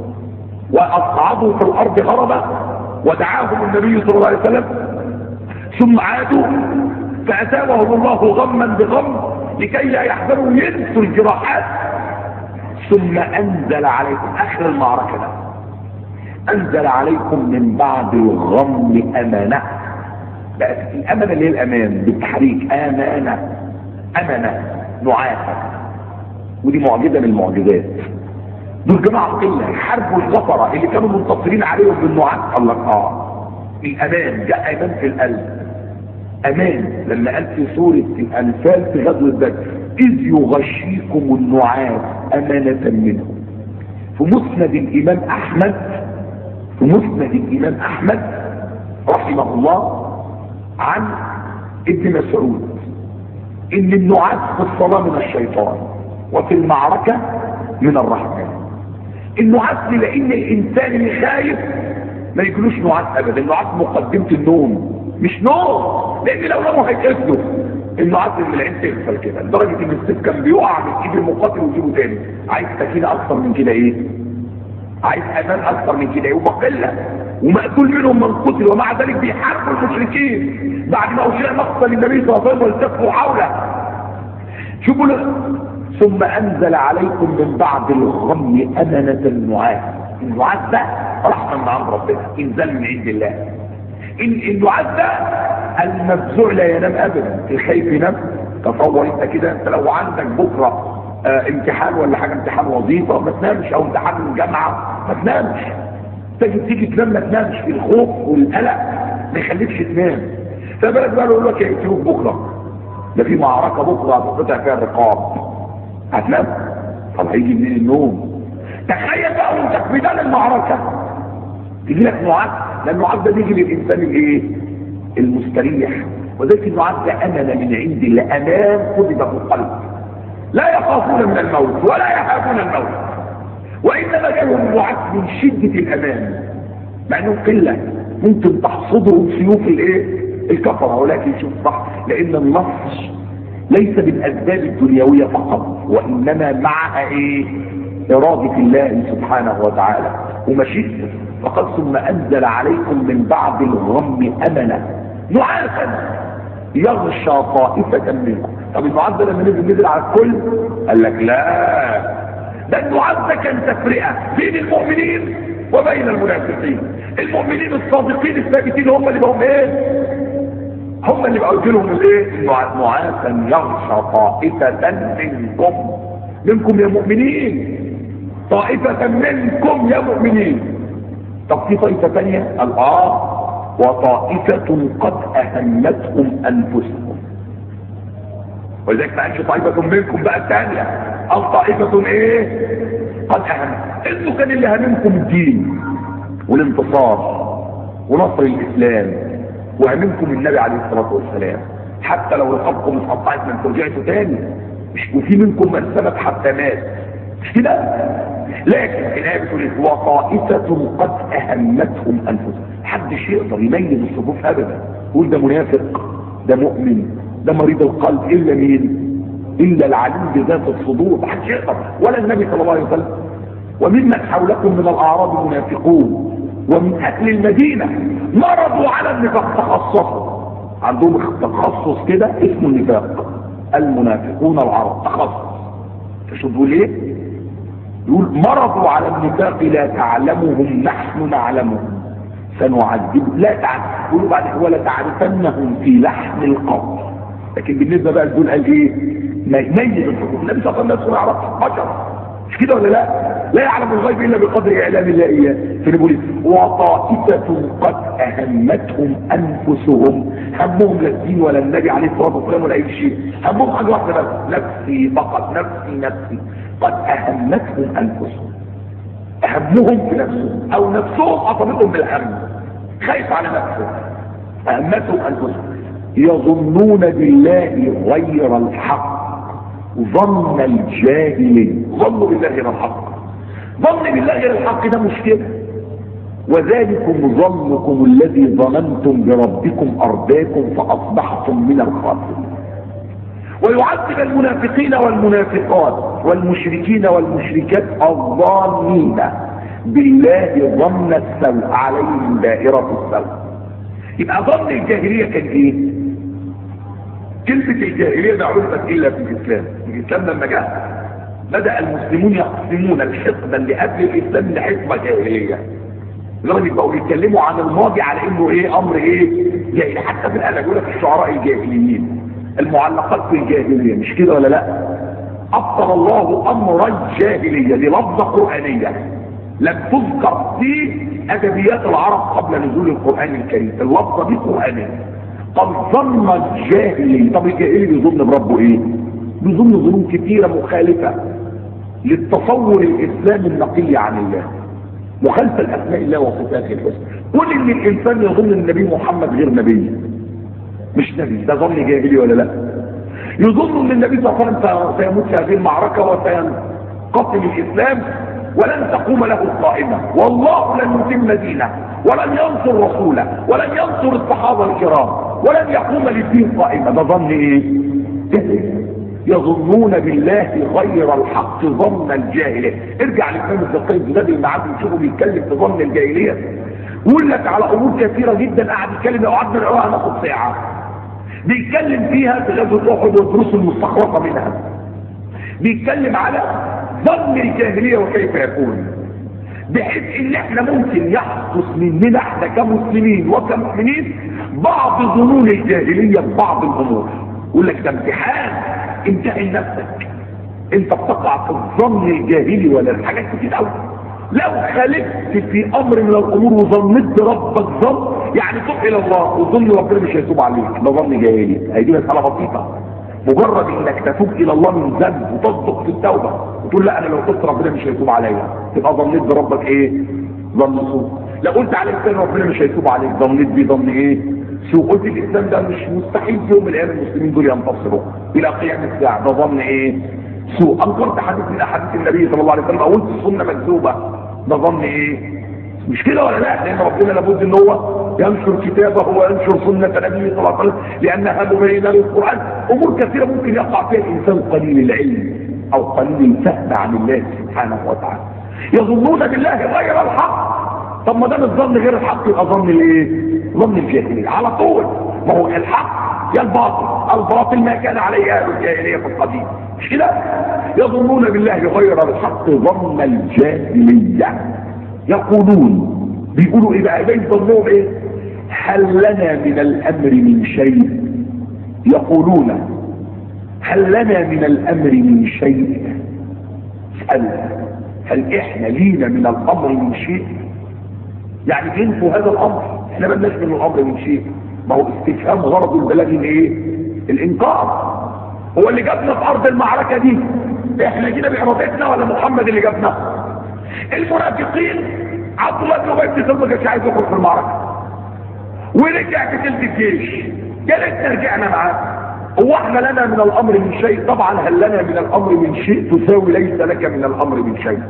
واصعدوا في الارض غربا ودعاهم النبي صلى الله عليه وسلم، ثم عادوا فأتاهم الله غما بغم لكي لا يحذروا ينسوا الجراحات. ثم انزل عليكم اخر المعركة ده، انزل عليكم من بعد الغم امانة. بقت الامانة اللي هي الامان بالتحريك، امانة امنة نعاسة، ودي معجزة من المعجزات. دول جماعة قلة حاربوا الكفرة اللي كانوا منتصرين عليهم بالنعاس. قال لك الامان جاء امان في القلب. امان لما قال في سورة الانفال في غزوة بدر اذ يغشيكم النعاس امانة منه. في مسند الامام احمد، في مسند الامام احمد رحمه الله عن ابن مسعود ان النعاس في الصلاة من الشيطان وفي المعركة من الرحمن. النعاس لان الانسان اللي خايف ما يجلوش نعاس ابدا. النعاس مقدمة النوم، مش نوم، لان لو ناموا هيتقفلوا. النعاس من العين تغفل كده لدرجة ان السيف كان بيقع من ايد المقاتل ويجيبه تاني. عايز سكينة اكثر من كده ايه؟ عايز امان اكثر من كده ايه؟ وبقلة ومقتول منهم من قتل، ومع ذلك بيحاربوا المشركين بعد ما اشيع مقتل النبي صلى الله عليه وسلم والتفوا حوله. شوفوا ثم انزل عليكم من بعد الغم امنة النعاس. النعاس ده رحمة من عند ربنا، انزل من عند الله. النعاس ده المفزوع لا ينام ابدا، الخايف ينام. تصور انت كده، انت لو عندك بكره امتحان ولا حاجه، امتحان وظيفه ما تنامش، او امتحان الجامعه ما تنامش، تيجي تنام ما تنامش. الخوف والقلق ما يخليكش تنام. فبالك بقى يقول لك يقتلوك بكره، ده في معركه بكره هتقطع فيها الرقاب، هتنام؟ طب هيجي منين النوم؟ تخيل بقى وانت في ميدان المعركه تيجي لك نعاس، لان النعاس ده بيجي للانسان الايه؟ المستريح. وذلك النعاس ده امانه من عند الله، امان كتب في القلب. لا يخافون من الموت ولا يهابون الموت، وانما جالهم الوعد من شده الامان، مع انهم قله ممكن تحصدهم سيوف الكفره، ولكن شوف صح، لان النصر ليس بالاسباب الدنيويه فقط، وانما معها اراده الله سبحانه وتعالى ومشيئته. فقد ثم انزل عليكم من بعد الغم امنا نعاسا يغشى طائفه منكم. طب النعاس ده لما نزل على الكل؟ قال لك لا، ده النعاس ده كان تفرقه بين المؤمنين وبين المنافقين. المؤمنين الصادقين الثابتين هم اللي بقوا هم اللي بقوا لهم نعاسا يغشى طائفه منكم يا مؤمنين، طائفه منكم يا مؤمنين. طب في طائفه ثانيه قال وطائفه قد اهمتهم انفسهم، ولذلك ما قالش طائفه منكم بقى الثانيه، او طائفه قد اهمت. انتوا كان اللي هممكم الدين والانتصار ونصر الاسلام، وهممكم النبي عليه الصلاه والسلام، حتى لو رقبكم اتقطعت من ترجعتوا تاني، مش وفي منكم من سبب حتى مات، مش كده؟ لكن الآية بتقول وطائفة قد أهمتهم أنفسهم. محدش يقدر يميز الصفوف أبدا، يقول ده منافق، ده مؤمن، ده مريض القلب، إلا مين؟ إلا العليم بذات الصدور. محدش يقدر، ولا النبي صلى الله عليه وسلم. وممن حولكم من الأعراب منافقون ومن أهل المدينة مرضوا على النفاق، تخصصوا، عندهم تخصص كده اسمه النفاق، المنافقون العرب تخصص. فشو بيقول ايه؟ يقول مرضوا على النفاق لا تعلمهم نحن نعلمهم سنعذبهم، لا تعلم، يقولوا بعد كده ولا تعرفنهم في لحن القول. لكن بالنسبه بقى لدول قال ايه؟ ميز الحكم. النبي صلى الله عليه وسلم ما يعرفش بشر، مش كده ولا لا؟ لا يعلم الغيب الا بقدر اعلام الله اياه. فنقول وطائفه قد اهمتهم انفسهم، همهم لا الدين ولا النبي عليه الصلاه والسلام ولا اي شيء، همهم حاجه واحده بس، نفسي فقط، نفسي. قد اهمتهم انفسهم، همهم في نفسهم، او نفسهم اصابتهم بالهم، خايف على نفسه، اهمتهم انفسهم، يظنون بالله غير الحق ظن الجاهلين. ظنوا بالله غير الحق، ظن بالله غير الحق ده مشكله. وذلكم ظنكم الذي ظننتم بربكم ارداكم فاصبحتم من الخاسرين. ويعذب المنافقين والمنافقات والمشركين والمشركات الظانين بالله ظن السوء عليهم دائرة السوء. يبقى ظن الجاهلية كان ايه؟ كلمة الجاهلية ده علمت الا في الاسلام. الاسلام لما جاء بدأ المسلمون يقسمون الحقبة اللي قبل الاسلام لحقبة جاهلية، لذلك بقوا يتكلموا عن الماضي على انه امر جاهلي. حتى في الآن يقول لك الشعراء الجاهليين، المعلقات في الجاهلية، مش كده ولا لا؟ أبطل الله أمر الجاهلية، دي لفظة قرآنية لم تذكر في أدبيات العرب قبل نزول القرآن الكريم، اللفظة دي قرآنية. طب ظن الجاهلي، طب الجاهلي بيظن بربه ايه؟ بيظن ظنون كثيرة مخالفة للتصور الإسلامي النقي عن الله، مخالفة لأسماء الله وصفاته الحسنى. كل ان الإنسان يظن ان النبي محمد غير نبي، مش نبي، ده ظن جاهلي ولا لا؟ يظن ان النبي صلى الله عليه وسلم سيموت في هذه المعركة وسينقسم الإسلام ولن تقوم له القائمة، والله لن يتم دينه ولن ينصر رسوله ولن ينصر الصحابة الكرام ولن يقوم للدين قائمة. ده ظن ايه؟ يظنون بالله غير الحق ظن الجاهلية. ارجع للإمام ابن القيم زاد المعاد وشوفه بيتكلم في ظن الجاهلية، يقول لك على امور كثيرة جدا قاعد يتكلم، لو قعدنا نقراها هناخد ساعة. بيتكلم فيها في غزوة احد والدروس المستخلصة منها، بيتكلم على ظن الجاهلية وكيف يكون، بحيث ان احنا ممكن يحدث مننا احنا كمسلمين وكمؤمنين بعض ظنون الجاهلية في بعض الامور. يقول لك ده امتحان، امتحن نفسك، انت بتقع في الظن الجاهلي ولا الحاجات كتير قوي. لو خالفت في امر من الامور وظنت بربك ظن، يعني تب الى الله وظن ربنا مش هيتوب عليك، ده ظن جاهلي. هيدي مسألة بسيطة، مجرد انك تتوب الى الله من ذنب وتصدق في التوبة وتقول لا انا لو تبت ربنا مش هيتوب عليا، تبقى ظنيت بربك ظن سوء. لو قلت على الانسان ربنا مش هيتوب عليك، ظنيت بيه ظن سوء. قلت الاسلام ده مش مستحيل في يوم من الايام المسلمين دول ينتصروا الى قيام الساعه، ده ظن سوء، انكرت حديث من احاديث النبي صلى الله عليه وسلم او قلت السنه مكذوبه، ده ظن ايه؟ مش كده ولا لا؟ لان ربنا لابد ان هو ينشر كتابه وينشر سنه نبيه صلى الله عليه وسلم لانها مبينه للقران. امور كثيره ممكن يقع فيها الانسان قليل العلم او قليل الفهم عن الله سبحانه وتعالى. يظنون بالله غير الحق. طب ما دام الظن غير الحق يبقى ظن الايه؟ ظن الجاهليه على طول. ما هو الحق يا الباطل، الباطل ما كان عليه اهل الجاهليه في القديم، مش كده؟ يظنون بالله غير الحق ظن الجاهليه. يقولون، بيقولوا ايه بقى؟ بين ظنهم ايه؟ هل لنا من الامر من شيء؟ يقولون هل لنا من الامر من شيء؟ هل احنا لينا من الامر من شيء؟ يعني انتوا هذا الامر، احنا مالناش من الامر من شيء. ما هو استفهام غرض البلاغ الايه؟ الانكار. هو اللي جابنا في ارض المعركه دي احنا جينا بارادتنا ولا محمد اللي جابنا؟ المنافقين عبد الله بن ابي بن سلول ما كانش عايز يخرج في المعركه ورجع في تلت الجيش، يا ريتنا رجعنا معاه. هو احنا لنا من الامر من شيء؟ طبعا هل لنا من الامر من شيء تساوي ليس لك من الامر من شيء،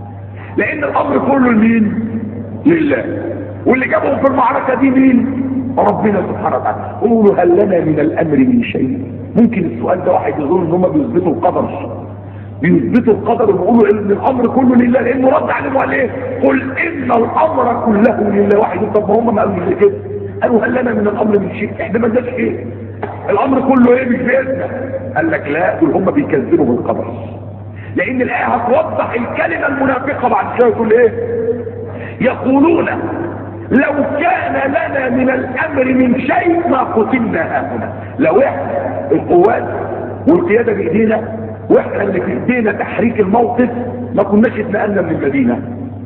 لان الامر كله لمين؟ لله. واللي جابهم في المعركه دي مين؟ ربنا سبحانه وتعالى. قولوا هل لنا من الامر من شيء؟ ممكن السؤال ده واحد يظن ان هم بيثبتوا القدر، بيثبتوا القدر وبيقولوا ان الامر كله لله، لانه رد عليهم وقال ايه؟ قل ان الامر كله لله. واحد يقول طب ما هم ما قالوا كده، قالوا هل لنا من الامر من شيء؟ احنا ما لناش شيء، الامر كله ايه؟ مش باذننا. قال لك لا، دول هم بيكذبوا بالقدر، لان الايه هتوضح الكلمه المنافقه بعد شويه. يقول ايه؟ يقولون لو كان لنا من الامر من شيء ما قتلنا هاهنا. لو احنا القوات والقياده بايدينا واحنا اللي في ايدينا تحريك الموقف ما كناش اتنقلنا من المدينه،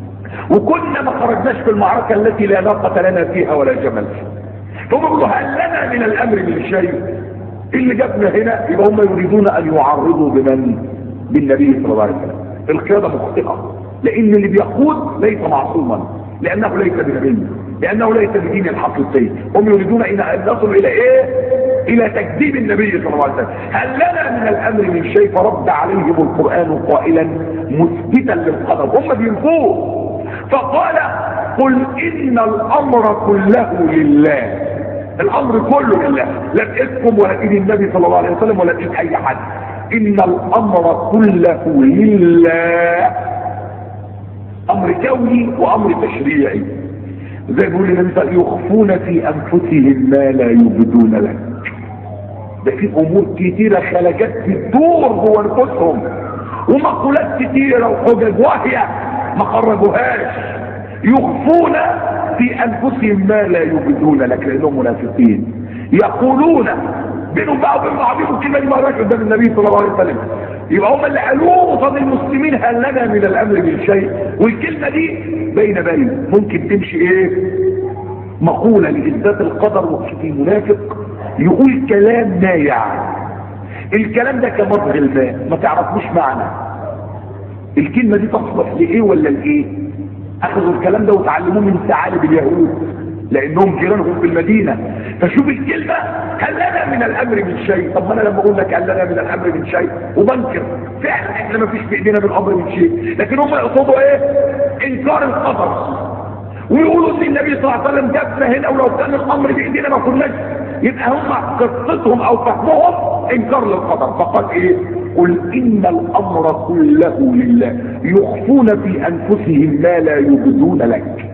وكنا ما خرجناش في المعركه التي لا ناقه لنا فيها ولا جمل. هم يقولوا هل لنا من الامر من شيء؟ اللي جابنا هنا يبقى هم يريدون ان يعرضوا بمن؟ بالنبي صلى الله عليه وسلم. القياده مخطئه، لان اللي بيقود ليس معصوما، لانه ليس بنبي، لانه ليس بدين الحقيقي. هم يريدون ان نصل الى ايه؟ الى تكذيب النبي صلى الله عليه وسلم. هل لنا من الامر من شيء؟ فرد عليهم القران قائلا مثبتا للقدر، هم بينفوه. فقال قل ان الامر كله لله. الامر كله لله، لا بايدكم ولا بايد النبي صلى الله عليه وسلم ولا بايد اي حد. ان الامر كله لله، امر كوني وامر تشريعي. زي بيقول النبي يخفون في انفسهم ما لا يبدون لك. ده في امور كتيره خلقت بتدور جوه انفسهم، ومقولات كتيره وحجج واهيه ما خرجوهاش. يخفون في انفسهم ما لا يبدون لك لانهم منافقين. يقولون بينهم بقى وبين بعضهم الكلمه دي ما قالوهاش قدام النبي صلى الله عليه وسلم، يبقى هم اللي قالوه قصاد المسلمين هل لنا من الامر من شيء. والكلمه دي بين ممكن تمشي ايه؟ مقوله لاثبات القدر، وفي منافق يقول كلام مايع، الكلام ده كمضغ الماء ما تعرفوش معنى. الكلمه دي تصلح لايه ولا لايه؟ اخذوا الكلام ده وتعلموه من ثعالب اليهود لانهم جيرانهم في المدينه. فشوف الكلمه هل لنا من الامر من شيء. طب ما انا لما اقول لك هل لنا من الامر من شيء وبنكر فعلا احنا ما فيش في ايدينا من الامر من شيء، لكن هم يقصدوا ايه؟ انكار القدر. ويقولوا ان النبي صلى الله عليه وسلم جابنا هنا ولو كان الامر بايدينا ما كناش. يبقى هم قصتهم او فهمهم انكار للقدر. فقال ايه؟ قل ان الامر كله لله يخفون في انفسهم ما لا يبدون لك.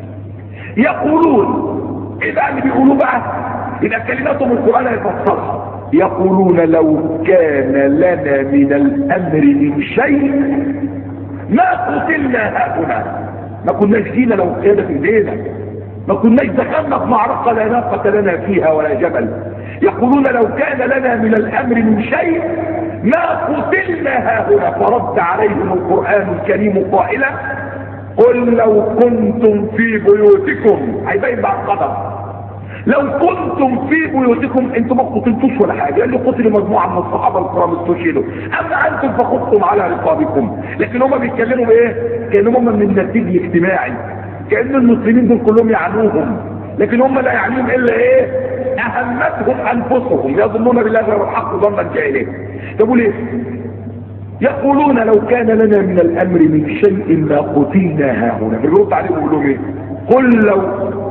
يقولون ايه بقى اللي بيقولوا بقى؟ اذا كلماتهم القران يفسرها. يقولون لو كان لنا من الامر من شيء ما قتلنا هاهنا. ما كناش جينا لو قيادة في ايدينا، ما كناش دخلنا في معركة لا ناقة لنا فيها ولا جبل. يقولون لو كان لنا من الامر من شيء ما قتلنا هاهنا. فرد عليهم القرآن الكريم قائلا قل لو كنتم في بيوتكم. هيبين بقى القدر. لو كنتم في بيوتكم انتم ما قتلتوش ولا حاجه، اللي قتل مجموعه من الصحابه الكرام استشهدوا، اما انتم فخذتم على رقابكم. لكن هم بيتكلموا بايه؟ كانهم هم من النسيج الاجتماعي، كان المسلمين دول كلهم يعنوهم، لكن هم لا يعنيهم الا ايه؟ اهمتهم انفسهم، يظنون بالله غير الحق ظنا جاهلين. طب ليه؟ يقولون لو كان لنا من الامر من شيء ما قتلنا هاهنا. بيرد عليهم يقول لهم ايه؟ قل لو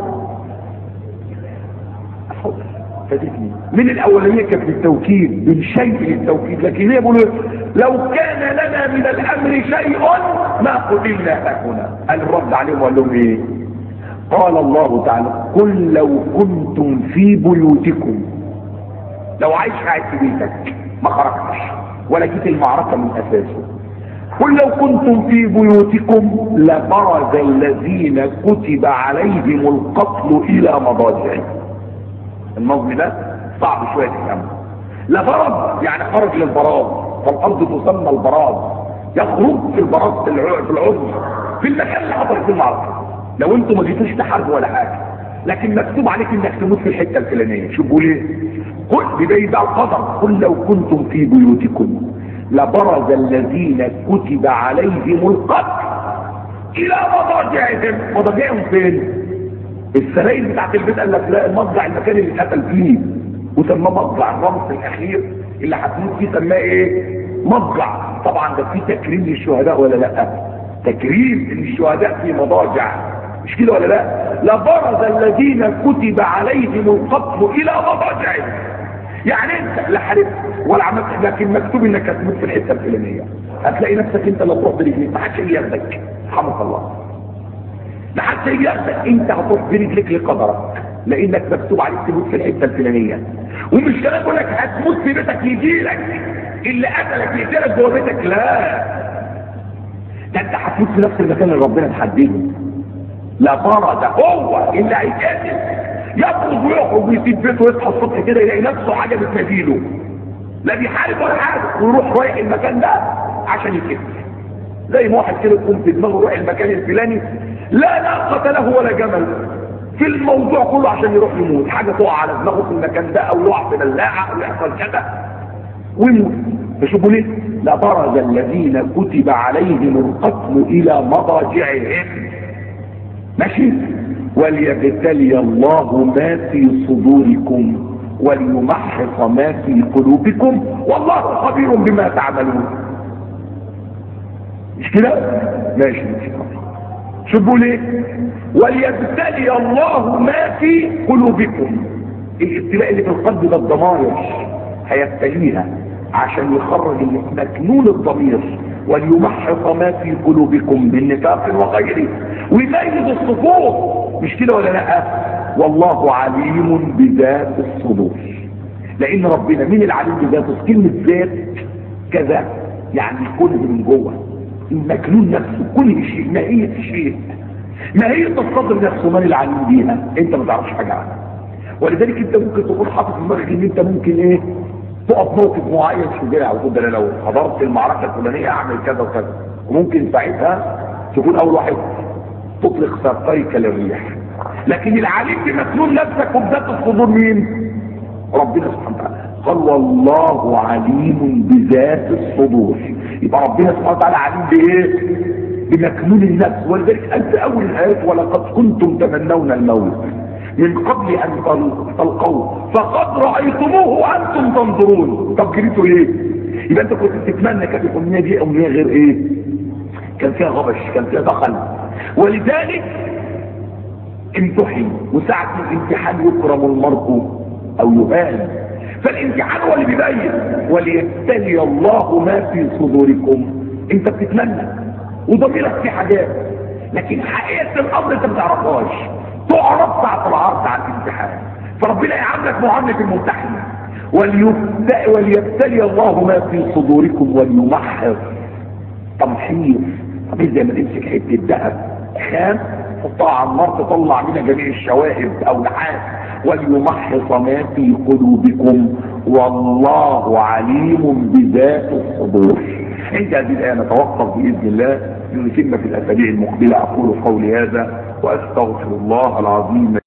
فاتتني من الاولانيه كانت بالتوكيد، من شيء للتوكيد، لكن هي بيقولوا لو كان لنا من الامر شيء ما قتلنا هاهنا. قال الرد عليهم وقال لهم ايه؟ قال الله تعالى قل لو كنتم في بيوتكم، لو عايش قاعد في بيتك ما خرجتش ولا جيت المعركه من اساسه، قل لو كنتم في بيوتكم لبرز الذين كتب عليهم القتل الى مضاجعهم. النظم ده صعب شويه تفهمه. لبرز يعني خرج للبراز، فالارض تسمى البراز، يخرج في البراز في العضو في المكان اللي حصلت فيه المعركه. لو انتم ما جيتوش تحاربوا ولا حاجه، لكن مكتوب عليك انك تموت في الحته الفلانيه. شوفوا ليه؟ قل بدايه بقى القدر، قل لو كنتم في بيوتكم لبرز الذين كتب عليهم القتل الى مضاجعهم. مضاجعهم فين؟ السراير بتاعت البيت. قال لك لا، المضجع المكان اللي اتقتل فيه، وسماه مضجع الرمز الاخير اللي هتموت فيه سماه ايه؟ مضجع. طبعا ده فيه تكريم للشهداء ولا لا؟ تكريم للشهداء في مضاجع، مش كده ولا لا؟ لبرز الذين كتب عليهم القتل الى مضاجعهم. يعني انت لا حاربت ولا عملت، لكن مكتوب انك هتموت في الحته الفلانيه. هتلاقي نفسك انت اللي هتروح برجليك، ما حدش ياخدك، رحمك الله. ما حدش ياخدك، انت هتروح برجليك لقدرك، لانك مكتوب عليك تموت في الحته الفلانيه. ومش كلام يقول لك هتموت في بيتك يجيلك اللي قتلك يقتلك جوه بيتك، لا، ده انت هتموت في نفس المكان اللي ربنا محدده. لا برد هو اللي هيتقتل يخرج ويخرج ويسيب بيته ويصحى الصبح كده يلاقي نفسه حاجه بتناديله، لا بيحارب ولا حاجه، ويروح رايح المكان ده عشان يكتب. زي ما واحد كده تكون في دماغه يروح المكان الفلاني، لا ناقه له ولا جمل في الموضوع كله عشان يروح يموت، حاجه تقع على دماغه في المكان ده او يقع في بلاعه او يحصل كذا ويموت. فشوفوا ليه؟ لبرز الذين كتب عليهم القتل الى مضاجعهم. ماشي؟ وليبتلي الله ما في صدوركم وليمحص ما في قلوبكم والله خبير بما تعملون. مش كده؟ ماشي. شوفوا ليه؟ وليبتلي الله ما في قلوبكم. الابتلاء اللي في القلب ده الضمائر هيبتليها عشان يخرج مكنون الضمير، وليمحص ما في قلوبكم بالنفاق وغيره ويميز الصفوف. مش كده ولا لا؟ والله عليم بذات الصدور. لان ربنا مين العليم بذات؟ كلمه ذات كذا يعني كل من جوه، المكنون نفسه، كل شيء، ماهيه الشيء، ماهيه الصدر نفسه، من العليم بيها؟ انت ما تعرفش حاجه عنها. ولذلك انت ممكن تكون حاطط في دماغك ان انت ممكن ايه؟ تقف موقف معين شجاع وتقول ده انا لو حضرت المعركه الفلانيه اعمل كذا وكذا، وممكن ساعتها تكون اول واحد تطلق ساقيك للريح. لكن العليم بمكنون نفسك وبذات الصدور مين؟ ربنا سبحانه وتعالى. قال والله عليم بذات الصدور. يبقى ربنا سبحانه وتعالى عليم بايه؟ بمكنون النفس. ولذلك قال في اول الايات ولقد كنتم تمنون الموت من قبل ان تلقوه فقد رايتموه وانتم تنظرون. طب جريتوا ليه؟ يبقى انت كنت بتتمنى، كانت الامنيه دي امنيه غير ايه؟ كان فيها غبش، كان فيها دخل. ولذلك امتحن، وساعة الامتحان يكرم المرء او يهان. فالامتحان هو اللي بيبين وليبتلي الله ما في صدوركم. انت بتتمنى وضميرك في حاجات، لكن حقيقه الامر انت ما تعرفهاش، تعرف ساعه العرض على الامتحان. فربنا يعاملك معامله الممتحن. وليبتلي الله ما في صدوركم وليمحص تمحيص. طب زي ما تمسك حته ذهب خام تحطها على النار تطلع منها جميع الشواهد او نحاس. وليمحص ما في قلوبكم والله عليم بذات الصدور. عند هذه الايه نتوقف باذن الله لنتم في الاسابيع المقبله. اقول قولي هذا واستغفر الله العظيم